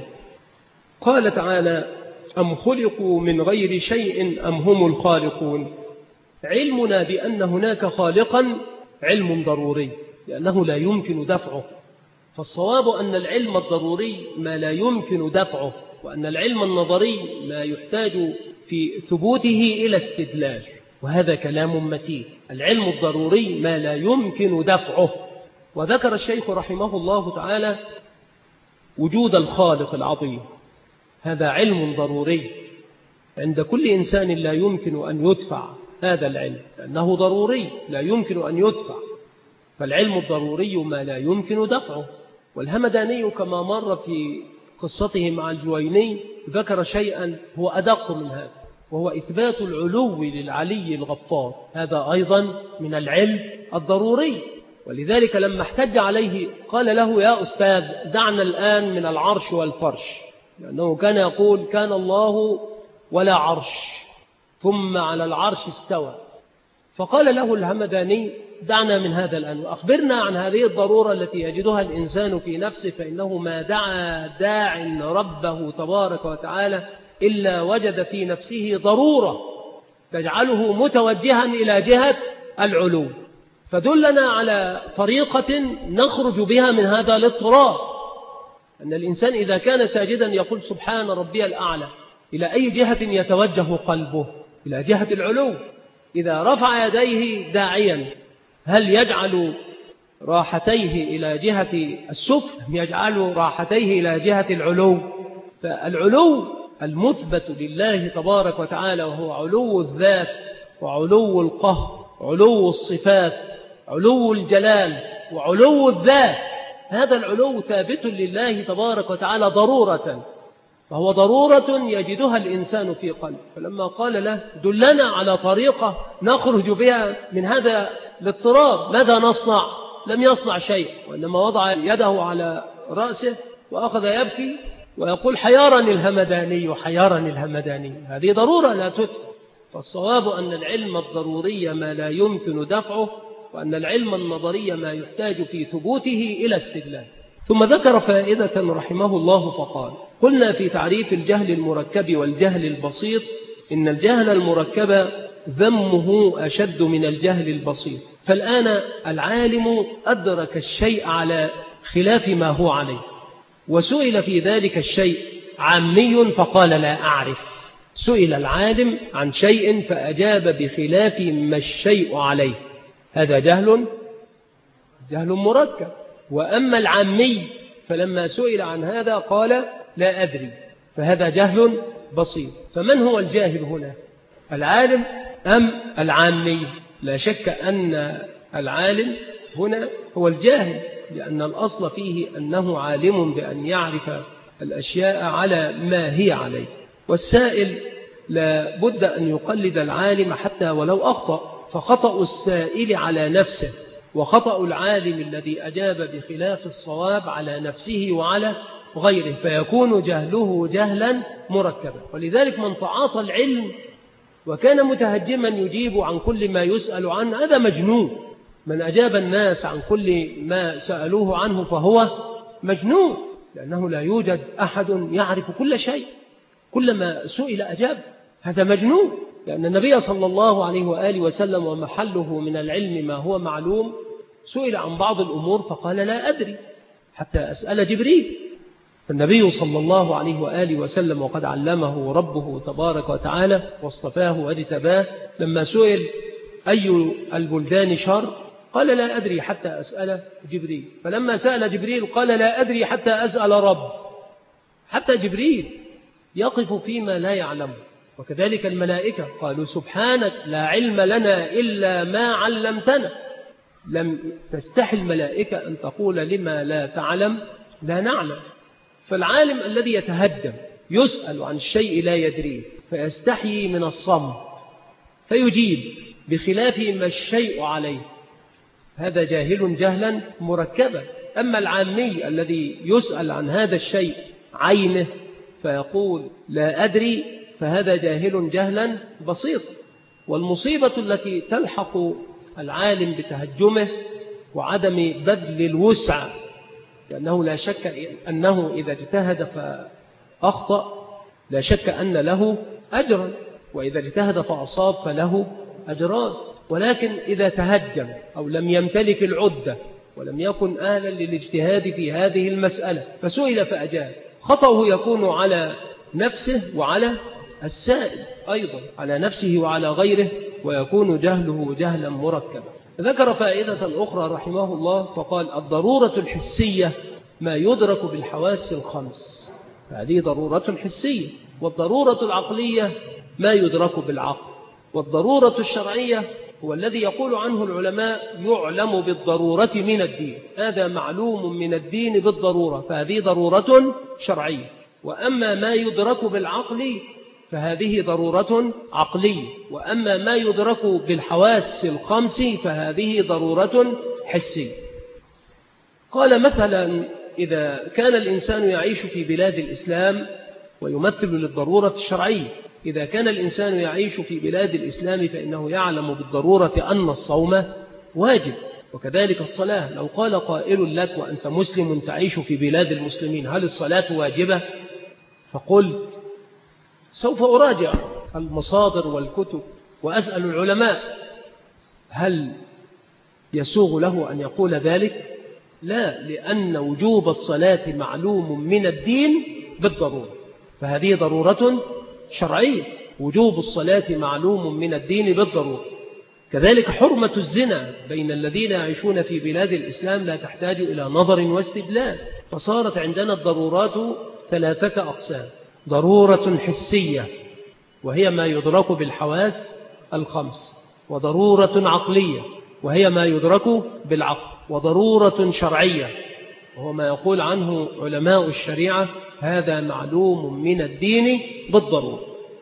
قال تعالى: أم خلقوا من غير شيء أم هم الخالقون. علمنا بأن هناك خالقا علم ضروري لأنه لا يمكن دفعه. فالصواب أن العلم الضروري ما لا يمكن دفعه، وأن العلم النظري ما يحتاج في ثبوته إلى استدلال، وهذا كلام متين. العلم الضروري ما لا يمكن دفعه. وذكر الشيخ رحمه الله تعالى وجود الخالق العظيم، هذا علم ضروري عند كل إنسان لا يمكن أن يدفع هذا العلم، لأنه ضروري لا يمكن أن يدفع. فالعلم الضروري ما لا يمكن دفعه. والهمداني كما مر في قصته مع الجويني ذكر شيئا هو أدق من هذا، وهو إثبات العلو للعلي الغفار، هذا أيضا من العلم الضروري. ولذلك لما احتج عليه قال له: يا أستاذ دعنا الآن من العرش والفرش، لأنه كان يقول كان الله ولا عرش ثم على العرش استوى. فقال له الهمداني: دعنا من هذا الآن وأخبرنا عن هذه الضرورة التي يجدها الإنسان في نفسه، فإنه ما دعا داع ربه تبارك وتعالى إلا وجد في نفسه ضرورة تجعله متوجها إلى جهة العلو. فدلنا على طريقة نخرج بها من هذا الاضطراب، أن الإنسان إذا كان ساجدا يقول سبحان ربي الأعلى، إلى أي جهة يتوجه قلبه؟ إلى جهة العلو. إذا رفع يديه داعيا هل يجعل راحتيه إلى جهة السفل أم يجعل راحتيه إلى جهة العلو؟ فالعلو المثبت لله تبارك وتعالى وهو علو الذات وعلو القهر علو الصفات علو الجلال وعلو الذات، هذا العلو ثابت لله تبارك وتعالى ضرورة، فهو ضرورة يجدها الإنسان في قلبه. فلما قال له دلنا على طريقة نخرج بها من هذا الاضطراب ماذا نصنع؟ لم يصنع شيء، وإنما وضع يده على رأسه وأخذ يبكي ويقول حيرني الهمداني حيرني الهمداني. هذه ضرورة لا تدفع. فالصواب أن العلم الضروري ما لا يمكن دفعه، وأن العلم النظري ما يحتاج في ثبوته إلى استدلال. ثم ذكر فائدة رحمه الله فقال: قلنا في تعريف الجهل المركب والجهل البسيط إن الجهل المركب ذمه أشد من الجهل البسيط. فالآن العالم أدرك الشيء على خلاف ما هو عليه، وسئل في ذلك الشيء عامي فقال لا أعرف. سئل العالم عن شيء فأجاب بخلاف ما الشيء عليه، هذا جهل جهل مركب. وأما العامي فلما سئل عن هذا قال لا أدري، فهذا جهل بسيط. فمن هو الجاهل هنا؟ العالم أم العامي؟ لا شك أن العالم هنا هو الجاهل، لأن الأصل فيه أنه عالم بأن يعرف الأشياء على ما هي عليه. والسائل لا بد أن يقلد العالم حتى ولو أخطأ، فخطأ السائل على نفسه وخطأ العالم الذي أجاب بخلاف الصواب على نفسه وعلى غيره، فيكون جهله جهلا مركبا. ولذلك من تعاطى العلم وكان متهجما يجيب عن كل ما يسأل عنه، هذا مجنون. من أجاب الناس عن كل ما سألوه عنه فهو مجنون، لأنه لا يوجد أحد يعرف كل شيء، كل ما سئل أجاب، هذا مجنون. لأن النبي صلى الله عليه وآله وسلم ومحله من العلم ما هو معلوم سئل عن بعض الأمور فقال لا أدري حتى أسأل جبريل. فالنبي صلى الله عليه وآله وسلم وقد علمه ربه تبارك وتعالى واصطفاه واجتباه، لما سئل أي البلدان شر قال لا أدري حتى أسأل جبريل، فلما سأل جبريل قال لا أدري حتى أسأل رب. حتى جبريل يقف فيما لا يعلمه. وكذلك الملائكة قالوا سبحانك لا علم لنا إلا ما علمتنا. لم تستحي الملائكة أن تقول لما لا تعلم لا نعلم. فالعالم الذي يتهجم يسأل عن الشيء لا يدريه فيستحيي من الصمت فيجيب بخلاف ما الشيء عليه، هذا جاهل جهلا مركبا. أما العامي الذي يسأل عن هذا الشيء عينه فيقول لا أدري فهذا جاهل جهلا بسيط. والمصيبة التي تلحق العالم بتهجمه وعدم بذل الوسع، لأنه لا شك أنه إذا اجتهد فأخطأ لا شك أن له أجرا، وإذا اجتهد فأصاب فله أجران. ولكن إذا تهجم أو لم يمتلك العدة ولم يكن أهلا للاجتهاد في هذه المسألة فسئل فأجاب، خطأه يكون على نفسه وعلى السائل أيضا، على نفسه وعلى غيره، ويكون جهله جهلا مركبا. ذكر فائدة أخرى رحمه الله فقال الضرورة الحسية ما يدرك بالحواس الخمس، هذه ضرورة حسية. والضرورة العقلية ما يدرك بالعقل. والضرورة الشرعية هو الذي يقول عنه العلماء يعلم بالضرورة من الدين، هذا معلوم من الدين بالضرورة، فهذه ضرورة شرعية. وأما ما يدرك بالعقل فهذه ضرورة عقلية. وأما ما يدرك بالحواس الخمس فهذه ضرورة حسية. قال مثلا إذا كان الإنسان يعيش في بلاد الإسلام ويمثل للضرورة الشرعية، إذا كان الإنسان يعيش في بلاد الإسلام فإنه يعلم بالضرورة أن الصوم واجب، وكذلك الصلاة. لو قال قائل لك وأنت مسلم تعيش في بلاد المسلمين هل الصلاة واجبة؟ فقلت سوف أراجع المصادر والكتب وأسأل العلماء، هل يسوغ له أن يقول ذلك؟ لا، لأن وجوب الصلاة معلوم من الدين بالضرورة، فهذه ضرورة شرعية، وجوب الصلاة معلوم من الدين بالضرورة. كذلك حرمة الزنا بين الذين يعيشون في بلاد الإسلام لا تحتاج إلى نظر واستدلال. فصارت عندنا الضرورات ثلاثة أقسام: ضرورة حسية وهي ما يدرك بالحواس الخمس، وضرورة عقلية وهي ما يدرك بالعقل، وضرورة شرعية وهو ما يقول عنه علماء الشريعة هذا معلوم من الدين بالضرورة.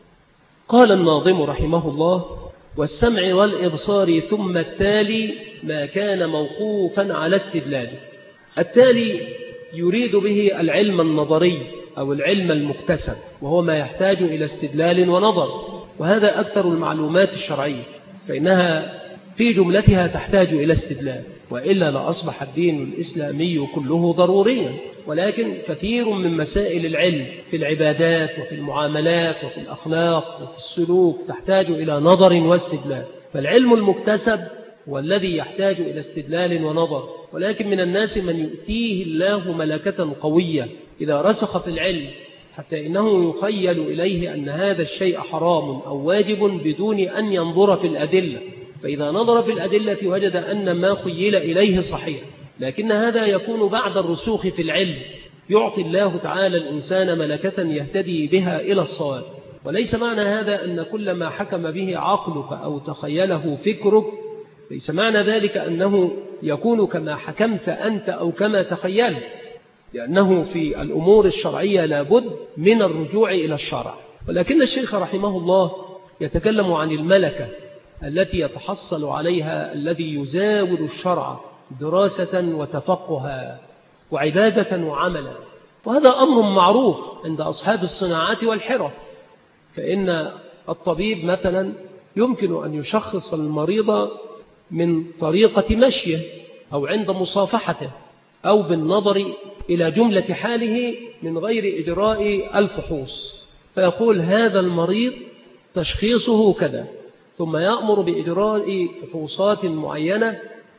قال الناظم رحمه الله: والسمع والإبصار ثم التالي ما كان موقوفا على استدلال. التالي يريد به العلم النظري أو العلم المكتسب، وهو ما يحتاج إلى استدلال ونظر، وهذا أكثر المعلومات الشرعية، فإنها في جملتها تحتاج إلى استدلال، وإلا لأصبح الدين الإسلامي كله ضروريا. ولكن كثير من مسائل العلم في العبادات وفي المعاملات وفي الأخلاق وفي السلوك تحتاج إلى نظر واستدلال، فالعلم المكتسب والذي يحتاج إلى استدلال ونظر. ولكن من الناس من يؤتيه الله ملكة قوية إذا رسخ في العلم حتى إنه يخيل إليه أن هذا الشيء حرام أو واجب بدون أن ينظر في الأدلة، فإذا نظر في الأدلة وجد أن ما خيل إليه صحيح، لكن هذا يكون بعد الرسوخ في العلم. يعطي الله تعالى الإنسان ملكة يهتدي بها إلى الصواب، وليس معنى هذا أن كل ما حكم به عقلك أو تخيله فكرك ليس معنى ذلك أنه يكون كما حكمت أنت أو كما تخيلت، لأنه في الأمور الشرعية لابد من الرجوع إلى الشرع. ولكن الشيخ رحمه الله يتكلم عن الملكة التي يتحصل عليها الذي يزاول الشرع دراسة وتفقها وعبادة وعملا، وهذا أمر معروف عند أصحاب الصناعات والحرف، فإن الطبيب مثلا يمكن أن يشخص المريض من طريقة مشيه أو عند مصافحته أو بالنظر إلى جملة حاله من غير إجراء الفحوص، فيقول هذا المريض تشخيصه كذا، ثم يأمر بإجراء فحوصات معينة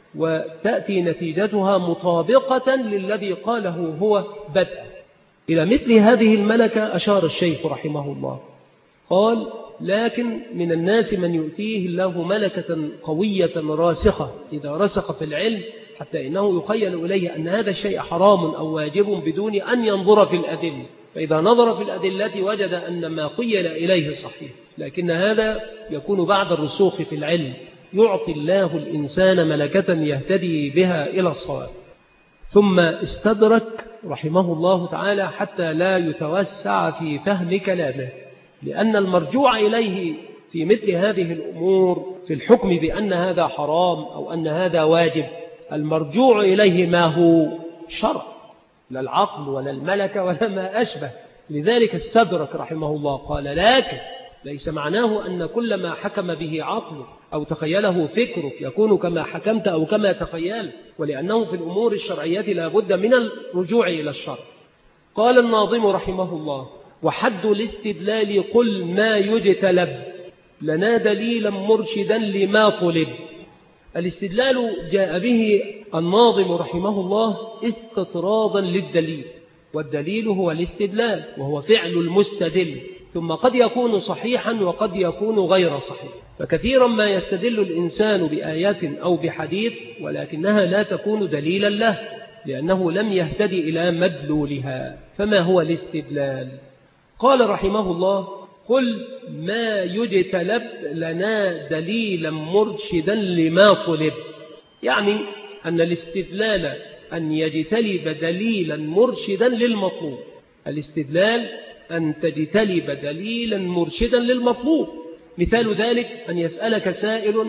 وتأتي نتيجتها مطابقة للذي قاله هو بدءا. إلى مثل هذه الملكة أشار الشيخ رحمه الله، قال لكن من الناس من يؤتيه الله ملكة قوية راسخة إذا رسخ في العلم حتى إنه يخيل إليه أن هذا الشيء حرام أو واجب بدون أن ينظر في الأدلة، فإذا نظر في الأدلة وجد أن ما قيل إليه صحيح، لكن هذا يكون بعد الرسوخ في العلم. يعطي الله الإنسان ملكة يهتدي بها إلى الصواب. ثم استدرك رحمه الله تعالى حتى لا يتوسع في فهم كلامه، لأن المرجوع إليه في مثل هذه الأمور في الحكم بأن هذا حرام أو أن هذا واجب، المرجوع إليه ما هو شرع، لا العقل ولا الملكة ولا ما أشبه. لذلك استدرك رحمه الله قال لكن ليس معناه أن كل ما حكم به عقلك أو تخيله فكرك يكون كما حكمت أو كما تخيل، ولأنه في الأمور الشرعية لا بد من الرجوع إلى الشرع. قال الناظم رحمه الله وحد الاستدلال قل ما يجتلب لنا دليلا مرشدا لما طلب. الاستدلال جاء به الناظم رحمه الله استطرادا للدليل، والدليل هو الاستدلال وهو فعل المستدل، ثم قد يكون صحيحا وقد يكون غير صحيح. فكثيرا ما يستدل الإنسان بآيات أو بحديث ولكنها لا تكون دليلا له لأنه لم يهتدي إلى مدلولها. فما هو الاستدلال؟ قال رحمه الله قل ما يجتلب لنا دليلا مرشدا لما طلب، يعني أن الاستدلال أن يجتلب دليلا مرشدا للمطلوب. الاستدلال أن تجتلب دليلا مرشدا للمطلوب. مثال ذلك أن يسألك سائل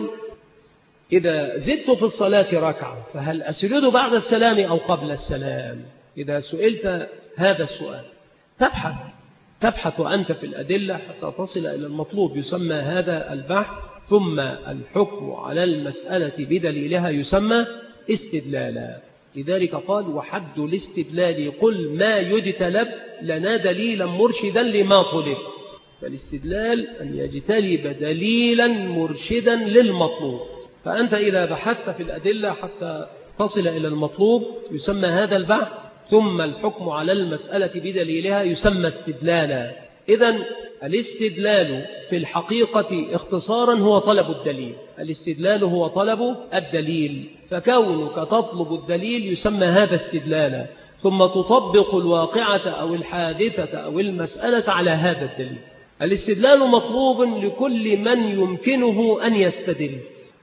إذا زدت في الصلاة ركعة فهل أسجد بعد السلام أو قبل السلام؟ إذا سئلت هذا السؤال تبحث تبحث أنت في الأدلة حتى تصل إلى المطلوب، يسمى هذا البحث. ثم الحكم على المسألة بدليلها يسمى استدلالا. لذلك قال وحد الاستدلال قل ما يجتلب لنا دليلا مرشدا لما طلب. فالاستدلال أن يجتلب دليلا مرشدا للمطلوب. فأنت إذا بحثت في الأدلة حتى تصل إلى المطلوب يسمى هذا البحث، ثم الحكم على المسألة بدليلها يسمى استدلالا. إذن الاستدلال في الحقيقة اختصارا هو طلب الدليل. الاستدلال هو طلب الدليل، فكونك تطلب الدليل يسمى هذا استدلالا، ثم تطبق الواقعة أو الحادثة أو المسألة على هذا الدليل. الاستدلال مطلوب لكل من يمكنه أن يستدل،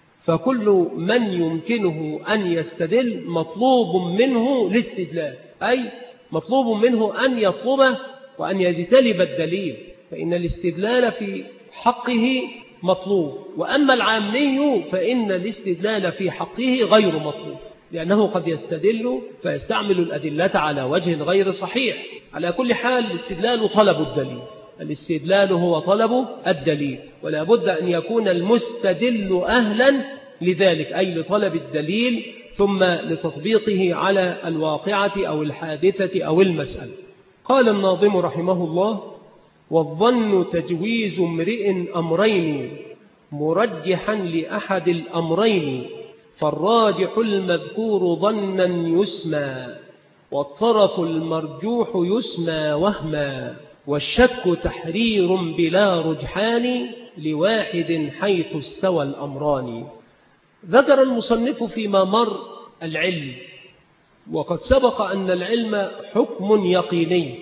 فكل من يمكنه أن يستدل مطلوب منه الاستدلال، أي مطلوب منه أن يطلبه وأن يجتلب الدليل، فإن الاستدلال في حقه مطلوب. وأما العامي فإن الاستدلال في حقه غير مطلوب، لأنه قد يستدل فيستعمل الأدلة على وجه غير صحيح. على كل حال الاستدلال طلب الدليل، الاستدلال هو طلب الدليل، ولا بد أن يكون المستدل أهلا لذلك، أي لطلب الدليل ثم لتطبيقه على الواقعة أو الحادثة أو المسألة. قال الناظم رحمه الله والظن تجويز امرئ أمرين مرجحا لأحد الأمرين، فالراجح المذكور ظنا يسمى والطرف المرجوح يسمى وهما، والشك تحرير بلا رجحان لواحد حيث استوى الأمران. ذكر المصنف فيما مر العلم، وقد سبق أن العلم حكم يقيني،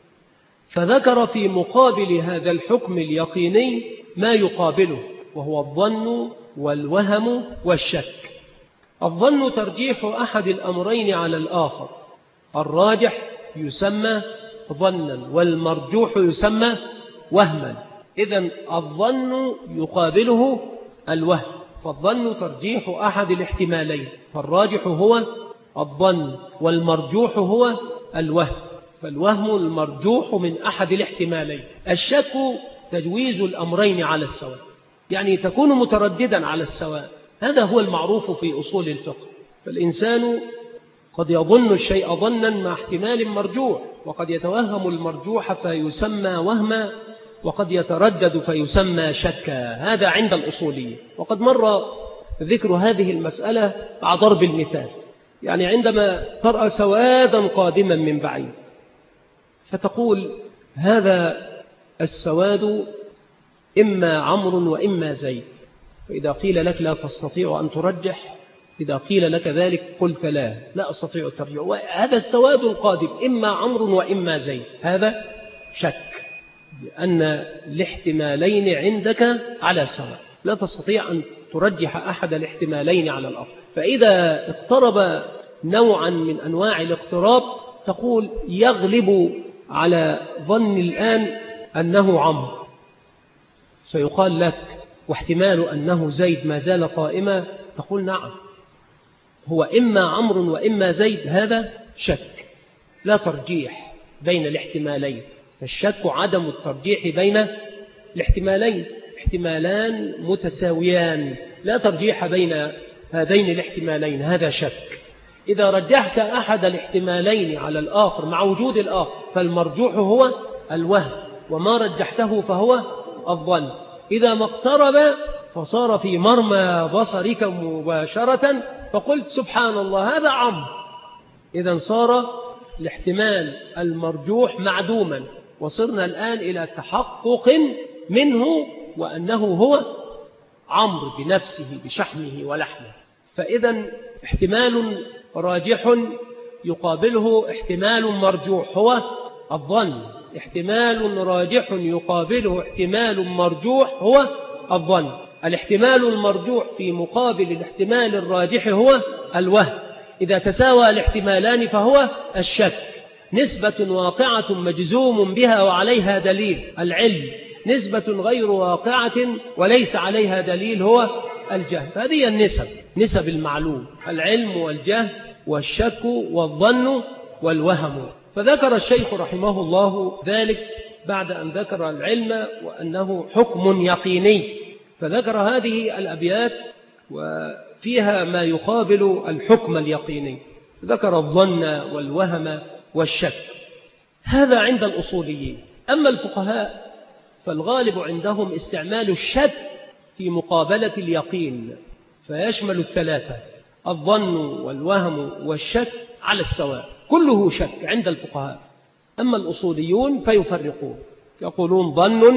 فذكر في مقابل هذا الحكم اليقيني ما يقابله وهو الظن والوهم والشك. الظن ترجيح أحد الأمرين على الآخر، الراجح يسمى ظنا والمرجوح يسمى وهما. إذن الظن يقابله الوهم، فالظن ترجيح أحد الاحتمالين، فالراجح هو الظن والمرجوح هو الوهم، فالوهم المرجوح من أحد الاحتمالين. الشك تجويز الأمرين على السواء، يعني تكون مترددا على السواء. هذا هو المعروف في أصول الفقه. فالإنسان قد يظن الشيء ظنا مع احتمال مرجوح، وقد يتوهم المرجوح فيسمى وهما، وقد يتردد فيسمى شكا. هذا عند الأصولية. وقد مر ذكر هذه المسألة مع ضرب المثال، يعني عندما ترى سوادا قادما من بعيد فتقول هذا السواد إما عمرو وإما زيد، فإذا قيل لك لا تستطيع أن ترجح، إذا قيل لك ذلك قلت لا لا أستطيع الترجيح، وهذا السواد القادم إما عمرو وإما زيد، هذا شك، لأن الاحتمالين عندك على سواء، لا تستطيع أن ترجح أحد الاحتمالين على الآخر. فإذا اقترب نوعا من أنواع الاقتراب تقول يغلب على ظن الآن أنه عمرو، فيقال لك واحتمال أنه زيد ما زال قائما، تقول نعم هو إما عمرو وإما زيد، هذا شك لا ترجيح بين الاحتمالين. فالشك عدم الترجيح بين الاحتمالين، احتمالان متساويان لا ترجيح بين هذين الاحتمالين، هذا شك. إذا رجحت أحد الاحتمالين على الآخر مع وجود الآخر فالمرجوح هو الوهم، وما رجحته فهو الظن. إذا ما اقترب فصار في مرمى بصرك مباشرة فقلت سبحان الله هذا عمرو، إذا صار الاحتمال المرجوح معدوما، وصرنا الآن إلى تحقق منه وأنه هو عمرو بنفسه بشحمه ولحمه. فإذا احتمال راجح يقابله احتمال مرجوح هو الظن، احتمال راجح يقابله احتمال مرجوح هو الظن. الاحتمال المرجوح في مقابل الاحتمال الراجح هو الوهم. إذا تساوى الاحتمالان فهو الشك، نسبة واقعة مجزوم بها وعليها دليل العلم، نسبة غير واقعة وليس عليها دليل هو الجهل. هذه النسب، نسب المعلوم، العلم والجهل والشك والظن والوهم. فذكر الشيخ رحمه الله ذلك بعد أن ذكر العلم وأنه حكم يقيني، فذكر هذه الأبيات وفيها ما يقابل الحكم اليقيني، ذكر الظن والوهم والشك. هذا عند الأصوليين. أما الفقهاء فالغالب عندهم استعمال الشك في مقابلة اليقين، فيشمل الثلاثة، الظن والوهم والشك على السواء، كله شك عند الفقهاء. أما الأصوليون فيفرقون، يقولون ظن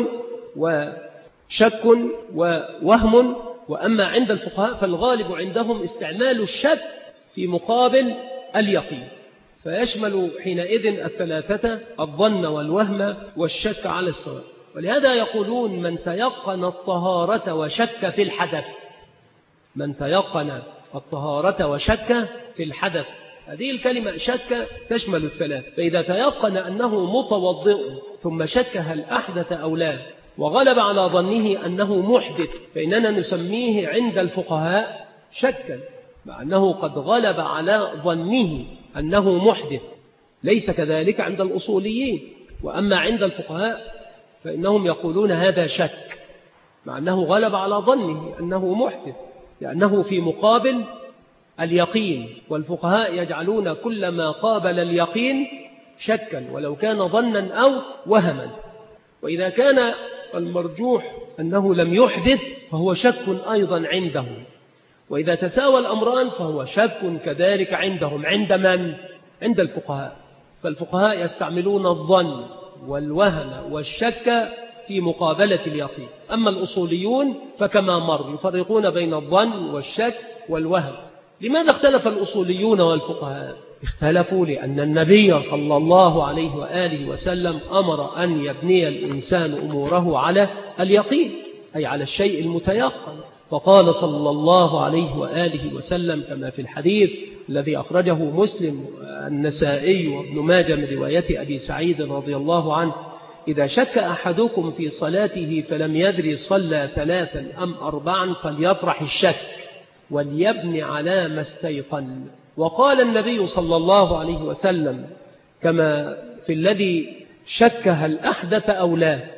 وشك ووهم. وأما عند الفقهاء فالغالب عندهم استعمال الشك في مقابل اليقين، فيشمل حينئذ الثلاثة، الظن والوهم والشك على السواء. ولهذا يقولون من تيقن الطهارة وشك في الحدث، من تيقن الطهارة وشك في الحدث، هذه الكلمة شك تشمل الثلاث. فإذا تيقن أنه متوضئ ثم شك هل أحدث أو لا، وغلب على ظنه أنه محدث، فإننا نسميه عند الفقهاء شكا، مع أنه قد غلب على ظنه أنه محدث. ليس كذلك عند الأصوليين. وأما عند الفقهاء فإنهم يقولون هذا شك، مع أنه غلب على ظنه أنه محدث، لأنه في مقابل اليقين. والفقهاء يجعلون كل ما قابل اليقين شكا ولو كان ظنا أو وهما. وإذا كان المرجوح أنه لم يحدث فهو شك أيضا عندهم. وإذا تساوى الأمران فهو شك كذلك عندهم. عند من؟ عند الفقهاء. فالفقهاء يستعملون الظن والوهم والشك في مقابلة اليقين. أما الأصوليون فكما مر يفرقون بين الظن والشك والوهم. لماذا اختلف الأصوليون والفقهاء؟ اختلفوا لأن النبي صلى الله عليه وآله وسلم أمر أن يبني الإنسان أموره على اليقين، أي على الشيء المتيقن. فقال صلى الله عليه وآله وسلم كما في الحديث الذي أخرجه مسلم النسائي وابن ماجه من رواية أبي سعيد رضي الله عنه: إذا شك أحدكم في صلاته فلم يدري صلى ثلاثا أم أربعا فليطرح الشك وليبني على ما استيقن. وقال النبي صلى الله عليه وسلم كما في الذي شك هل أحدث أو لا: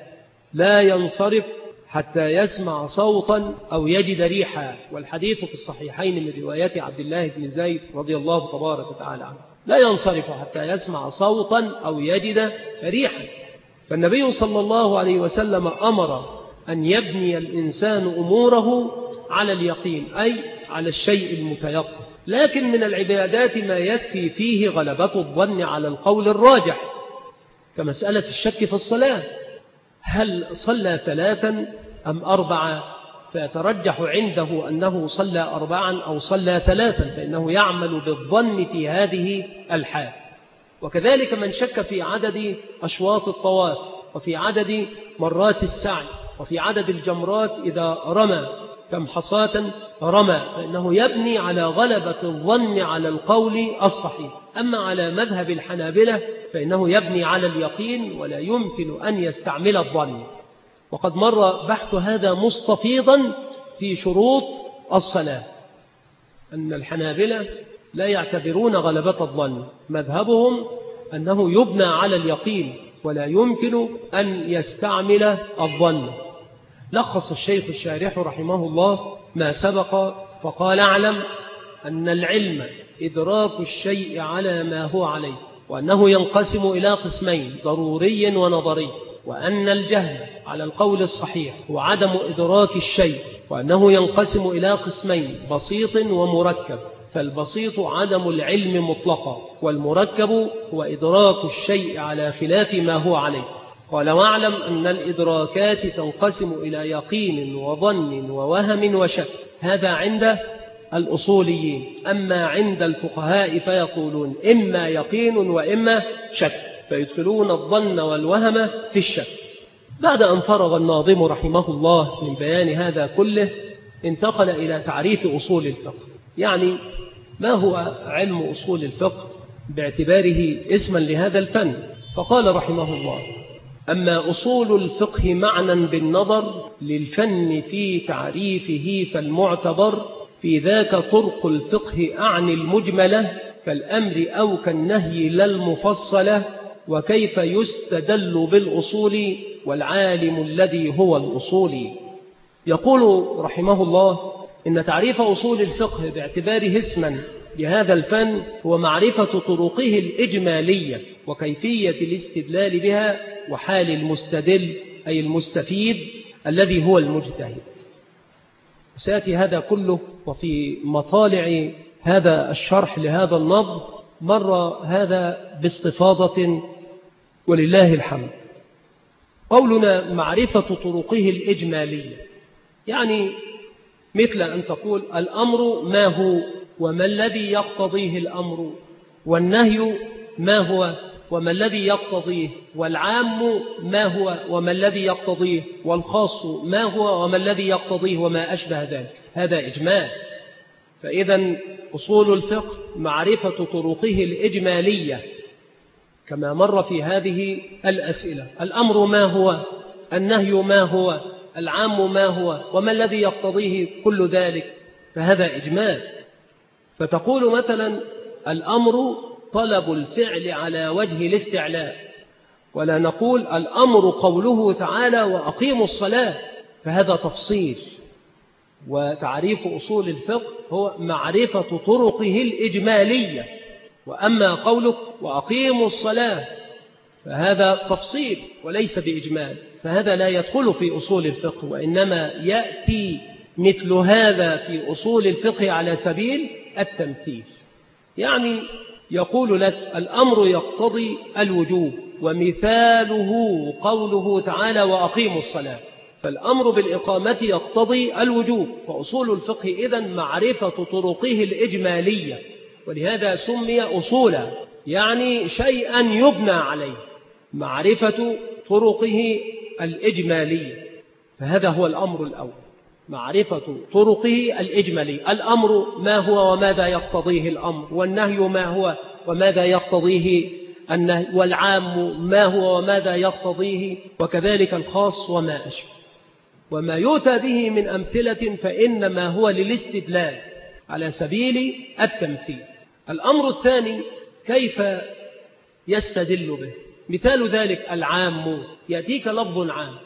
لا ينصرف حتى يسمع صوتا أو يجد ريحا، والحديث في الصحيحين من رواية عبد الله بن زيد رضي الله تبارك وتعالى عنه. لا ينصرف حتى يسمع صوتا أو يجد ريحا. فالنبي صلى الله عليه وسلم أمر أن يبني الإنسان أموره على اليقين، أي على الشيء المتيقن. لكن من العبادات ما يكفي فيه غلبة الظن على القول الراجح، كمسألة الشك في الصلاة، هل صلى ثلاثا أم أربعة؟ فيترجح عنده أنه صلى أربعا أو صلى ثلاثا، فإنه يعمل بالظن في هذه الحال. وكذلك من شك في عدد أشواط الطواف، وفي عدد مرات السعي، وفي عدد الجمرات إذا رمى كم حصاة رمى، فإنه يبني على غلبة الظن على القول الصحيح. أما على مذهب الحنابلة فإنه يبني على اليقين، ولا يمكن أن يستعمل الظن. وقد مر بحث هذا مستفيضا في شروط الصلاة، أن الحنابلة لا يعتبرون غلبة الظن، مذهبهم أنه يبنى على اليقين ولا يمكن أن يستعمل الظن. لخص الشيخ الشارح رحمه الله ما سبق فقال: اعلم أن العلم إدراك الشيء على ما هو عليه، وأنه ينقسم إلى قسمين: ضروري ونظري، وأن الجهل على القول الصحيح هو عدم إدراك الشيء، وأنه ينقسم إلى قسمين: بسيط ومركب، فالبسيط عدم العلم مطلقا، والمركب هو إدراك الشيء على خلاف ما هو عليه. قال: واعلم أن الإدراكات تنقسم إلى يقين وظن ووهم وشك. هذا عند الأصوليين. أما عند الفقهاء فيقولون إما يقين وإما شك، فيدخلون الظن والوهم في الشك. بعد أن فرغ الناظم رحمه الله من بيان هذا كله، انتقل إلى تعريف أصول الفقه. يعني ما هو علم أصول الفقه باعتباره اسما لهذا الفن؟ فقال رحمه الله: أما أصول الفقه معنى بالنظر للفن في تعريفه فالمعتبر في ذاك طرق الفقه أعني المجملة كالأمر أو كالنهي لا المفصلة، وكيف يستدل بالأصول والعالم الذي هو الأصول. يقول رحمه الله إن تعريف أصول الفقه باعتباره اسما لهذا الفن هو معرفة طرقه الإجمالية وكيفية الاستدلال بها وحال المستدل أي المستفيد الذي هو المجتهد. سيأتي هذا كله، وفي مطالع هذا الشرح لهذا النظم مر هذا باستفاضة ولله الحمد. قولنا معرفة طرقه الإجمالية يعني مثل أن تقول: الأمر ما هو وما الذي يقتضيه الأمر، والنهي ما هو وما الذي يقتضيه، والعام ما هو وما الذي يقتضيه، والخاص ما هو وما الذي يقتضيه، وما أشبه ذلك. هذا إجمال. فإذا أصول الفقه معرفة طرقه الإجمالية كما مر في هذه الأسئلة: الأمر ما هو، النهي ما هو، العام ما هو، وما الذي يقتضيه كل ذلك. فهذا إجمال. فتقول مثلا: الأمر طلب الفعل على وجه الاستعلاء، ولا نقول الأمر قوله تعالى وأقيموا الصلاة، فهذا تفصيل. وتعريف أصول الفقه هو معرفة طرقه الإجمالية. وأما قولك وأقيموا الصلاة فهذا تفصيل وليس بإجمال، فهذا لا يدخل في أصول الفقه، وإنما يأتي مثل هذا في أصول الفقه على سبيل التمثيل. يعني يقول لك: الأمر يقتضي الوجوب، ومثاله قوله تعالى وأقيموا الصلاة، فالأمر بالإقامة يقتضي الوجوب. فأصول الفقه إذن معرفة طرقه الإجمالية، ولهذا سمي أصولا، يعني شيئا يبنى عليه، معرفة طرقه الإجمالية. فهذا هو الأمر الأول، معرفة طرقه الإجمالية. الأمر ما هو وماذا يقتضيه الأمر، والنهي ما هو وماذا يقتضيه النهي، والعام ما هو وماذا يقتضيه، وكذلك الخاص وما أشبه. وما يؤتى به من أمثلة فإنما هو للاستدلال على سبيل التمثيل. الأمر الثاني كيف يستدل به. مثال ذلك العام، يأتيك لفظ عام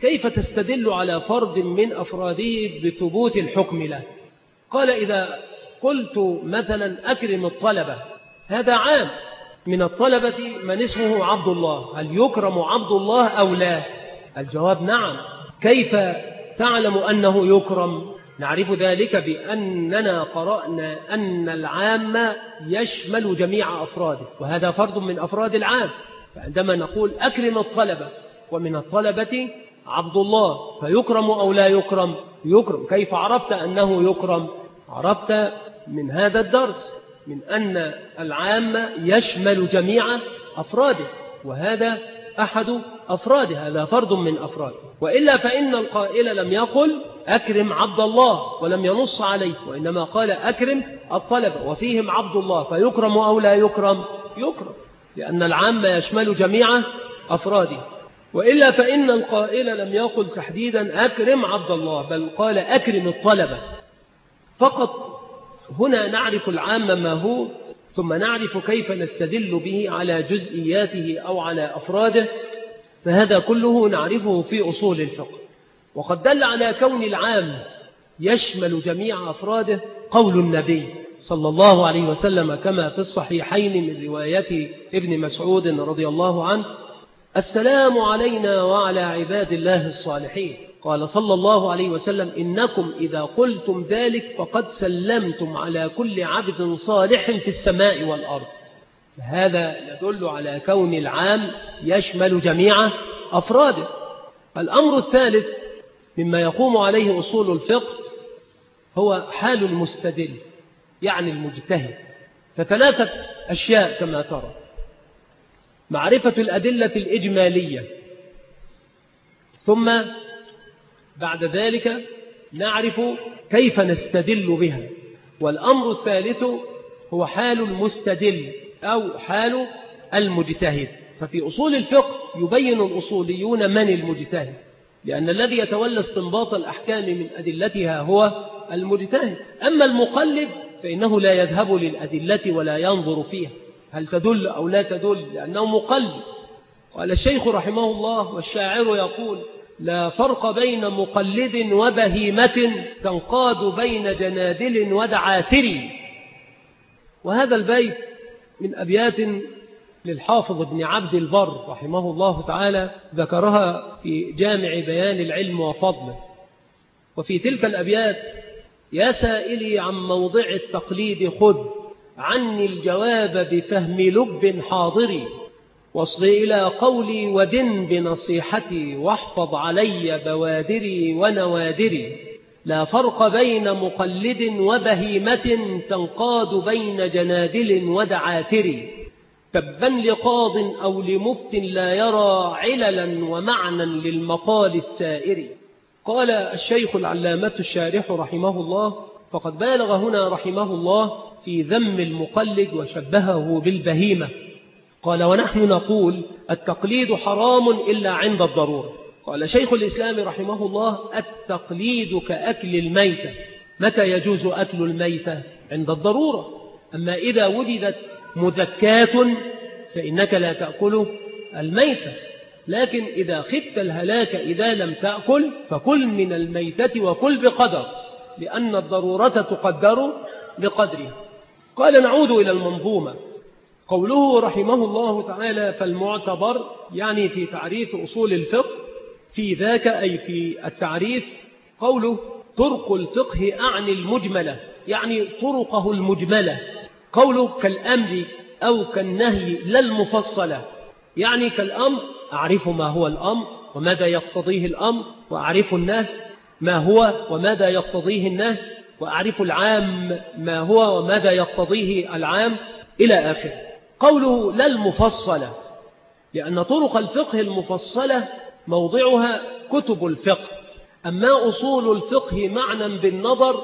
كيف تستدل على فرد من أفراده بثبوت الحكم له؟ قال إذا قلت مثلا أكرم الطلبة، هذا عام، من الطلبة من اسمه عبد الله، هل يكرم عبد الله أو لا؟ الجواب نعم. كيف تعلم أنه يكرم؟ نعرف ذلك بأننا قرأنا أن العام يشمل جميع أفراده، وهذا فرد من أفراد العام. فعندما نقول أكرم الطلبة ومن الطلبة عبد الله، فيكرم أو لا يكرم؟ يكرم. كيف عرفت أنه يكرم؟ عرفت من هذا الدرس، من أن العام يشمل جميع أفراده، وهذا أحد أفراده، هذا فرد من أفراده. وإلا فإن القائل لم يقل أكرم عبد الله ولم ينص عليه، وإنما قال أكرم الطلبة وفيهم عبد الله، فيكرم أو لا يكرم؟ يكرم، لأن العام يشمل جميع أفراده. وإلا فإن القائل لم يقل تحديدا أكرم عبد الله، بل قال أكرم الطلبة فقط. هنا نعرف العام ما هو، ثم نعرف كيف نستدل به على جزئياته أو على أفراده، فهذا كله نعرفه في أصول الفقه. وقد دل على كون العام يشمل جميع أفراده قول النبي صلى الله عليه وسلم كما في الصحيحين من رواية ابن مسعود رضي الله عنه: السلام علينا وعلى عباد الله الصالحين. قال صلى الله عليه وسلم: إنكم إذا قلتم ذلك فقد سلمتم على كل عبد صالح في السماء والأرض. هذا يدل على كون العام يشمل جميع أفراده. الأمر الثالث مما يقوم عليه أصول الفقه هو حال المستدل، يعني المجتهد. فثلاثة أشياء كما ترى: معرفة الأدلة الإجمالية، ثم بعد ذلك نعرف كيف نستدل بها، والأمر الثالث هو حال المستدل أو حال المجتهد. ففي أصول الفقه يبين الأصوليون من المجتهد، لأن الذي يتولى استنباط الأحكام من أدلتها هو المجتهد. أما المقلد فإنه لا يذهب للأدلة ولا ينظر فيها هل تدل أو لا تدل، لأنه مقلد. قال الشيخ رحمه الله: والشاعر يقول: لا فرق بين مقلد وبهيمة تنقاد بين جنادل ودعاتر. وهذا البيت من أبيات للحافظ ابن عبد البر رحمه الله تعالى، ذكرها في جامع بيان العلم وفضله. وفي تلك الأبيات: يا سائلي عن موضع التقليد خذ عني الجواب بفهم لب حاضري، واصغ إلى قولي ودن بنصيحتي، واحفظ علي بوادري ونوادري. لا فرق بين مقلد وبهيمة تنقاد بين جنادل ودعاتر. تبا لقاض أو لمفت لا يرى عللا ومعنى للمقال السائر. قال الشيخ العلامة الشارح رحمه الله: فقد بالغ هنا رحمه الله في ذم المقلد وشبهه بالبهيمة. قال: ونحن نقول التقليد حرام إلا عند الضرورة. قال شيخ الإسلام رحمه الله: التقليد كأكل الميتة. متى يجوز أكل الميتة؟ عند الضرورة. أما إذا وجدت مذكاة فإنك لا تأكل الميتة، لكن إذا خفت الهلاك إذا لم تأكل فكل من الميتة وكل بقدر، لأن الضرورة تقدر بقدرها. قال: نعود إلى المنظومة. قوله رحمه الله تعالى: فالمعتبر، يعني في تعريف أصول الفقه، في ذاك أي في التعريف. قوله طرق الفقه أعني المجملة، يعني طرقه المجملة. قوله كالأمر أو كالنهي لا المفصلة، يعني كالأمر أعرف ما هو الأمر وماذا يقتضيه الأمر، وأعرف النهي ما هو وماذا يقتضيه النهي، وأعرف العام ما هو وماذا يقتضيه العام، إلى آخره. قوله لا المفصلة، لأن طرق الفقه المفصلة موضعها كتب الفقه. أما أصول الفقه معنى بالنظر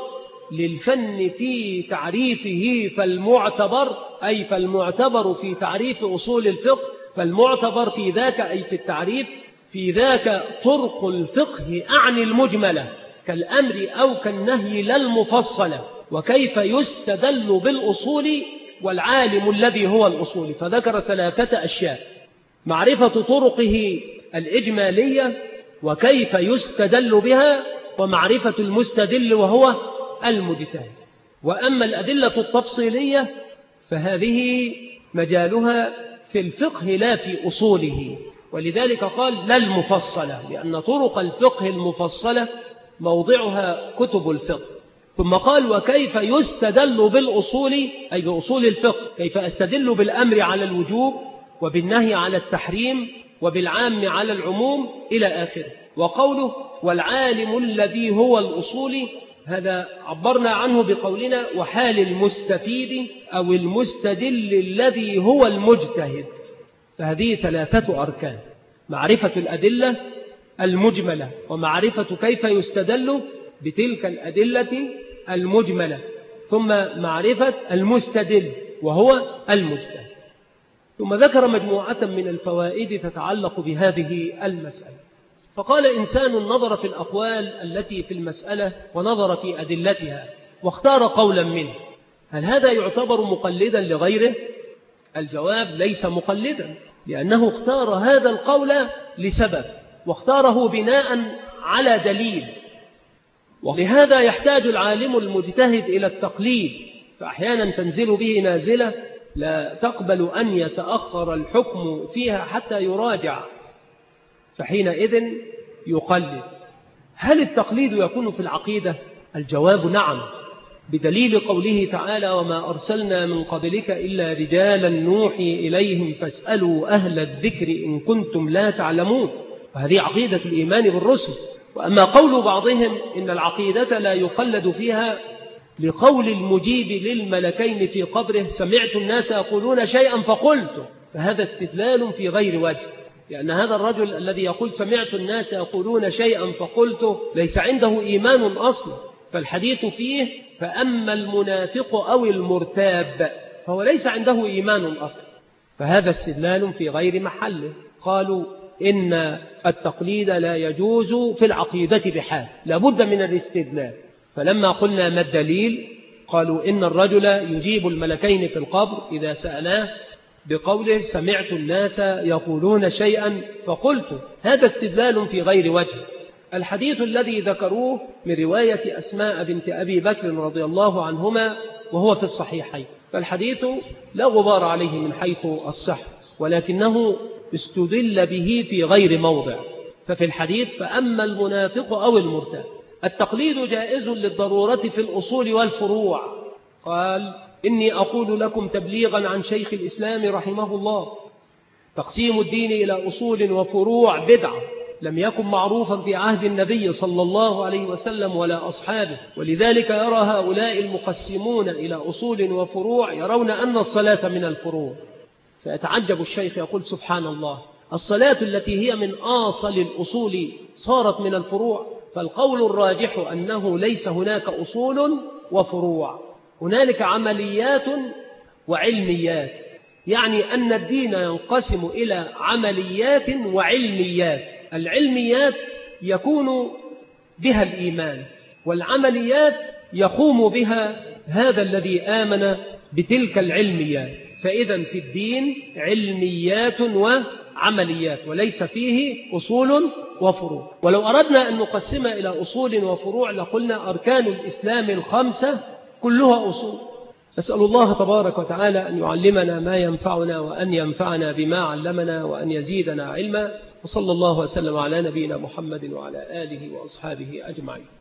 للفن في تعريفه فالمعتبر، أي فالمعتبر في تعريف أصول الفقه، فالمعتبر في ذاك أي في التعريف، في ذاك طرق الفقه أعني المجملة كالأمر أو كالنهي لا المفصلة. وكيف يستدل بالأصول والعالم الذي هو الأصول، فذكر ثلاثة أشياء: معرفة طرقه الإجمالية، وكيف يستدل بها، ومعرفة المستدل وهو المجتهد. وأما الأدلة التفصيلية فهذه مجالها في الفقه لا في أصوله، ولذلك قال لا المفصلة، لأن طرق الفقه المفصلة موضعها كتب الفقه. ثم قال وكيف يستدل بالأصول، أي بأصول الفقه، كيف أستدل بالأمر على الوجوب وبالنهي على التحريم وبالعام على العموم إلى آخره. وقوله والعالم الذي هو الأصول، هذا عبرنا عنه بقولنا وحال المستفيد أو المستدل الذي هو المجتهد. فهذه ثلاثة أركان: معرفة الأدلة المجملة، ومعرفة كيف يستدل بتلك الأدلة المجملة، ثم معرفة المستدل وهو المجتهد. ثم ذكر مجموعة من الفوائد تتعلق بهذه المسألة. فقال إنسان نظر في الأقوال التي في المسألة ونظر في أدلتها واختار قولا منه، هل هذا يعتبر مقلدا لغيره؟ الجواب ليس مقلدا، لأنه اختار هذا القول لسبب، واختاره بناء على دليل. ولهذا يحتاج العالم المجتهد إلى التقليد، فأحيانا تنزل به نازلة لا تقبل أن يتأخر الحكم فيها حتى يراجع، فحينئذ يقلد. هل التقليد يكون في العقيدة؟ الجواب نعم، بدليل قوله تعالى وما أرسلنا من قبلك إلا رجالا نوحي إليهم فاسألوا أهل الذكر إن كنتم لا تعلمون. وهذه عقيدة الإيمان بالرسل. وأما قول بعضهم إن العقيدة لا يقلد فيها لقول المجيب للملكين في قبره سمعت الناس يقولون شيئا فقلت، فهذا استدلال في غير وجه، لأن هذا الرجل الذي يقول سمعت الناس يقولون شيئا فقلت ليس عنده إيمان أصلا، فالحديث فيه فأما المنافق أو المرتاب فهو ليس عنده إيمان أصلا، فهذا استدلال في غير محله. قالوا إن التقليد لا يجوز في العقيدة بحال، لابد من الاستدلال. فلما قلنا ما الدليل قالوا إن الرجل يجيب الملكين في القبر إذا سألاه بقوله سمعت الناس يقولون شيئا فقلت، هذا استدلال في غير وجه. الحديث الذي ذكروه من رواية أسماء بنت أبي بكر رضي الله عنهما وهو في الصحيحين، فالحديث لا غبار عليه من حيث الصح، ولكنه استدل به في غير موضع. ففي الحديث فأما المنافق أو المرتاب. التقليد جائز للضرورة في الأصول والفروع. قال إني أقول لكم تبليغا عن شيخ الإسلام رحمه الله تقسيم الدين إلى أصول وفروع بدعة لم يكن معروفا في عهد النبي صلى الله عليه وسلم ولا أصحابه، ولذلك يرى هؤلاء المقسمون إلى أصول وفروع يرون أن الصلاة من الفروع. فيتعجب الشيخ يقول سبحان الله، الصلاة التي هي من آصل الأصول صارت من الفروع؟ فالقول الراجح أنه ليس هناك أصول وفروع، هنالك عمليات وعلميات، يعني أن الدين ينقسم إلى عمليات وعلميات. العلميات يكون بها الإيمان، والعمليات يقوم بها هذا الذي آمن بتلك العلميات. فإذا في الدين علميات وعمليات وليس فيه أصول وفروع. ولو أردنا أن نقسم إلى أصول وفروع لقلنا أركان الإسلام الخمسة كلها أصول. أسأل الله تبارك وتعالى أن يعلمنا ما ينفعنا وأن ينفعنا بما علمنا وأن يزيدنا علما. وصلى الله وسلم على نبينا محمد وعلى آله وأصحابه أجمعين.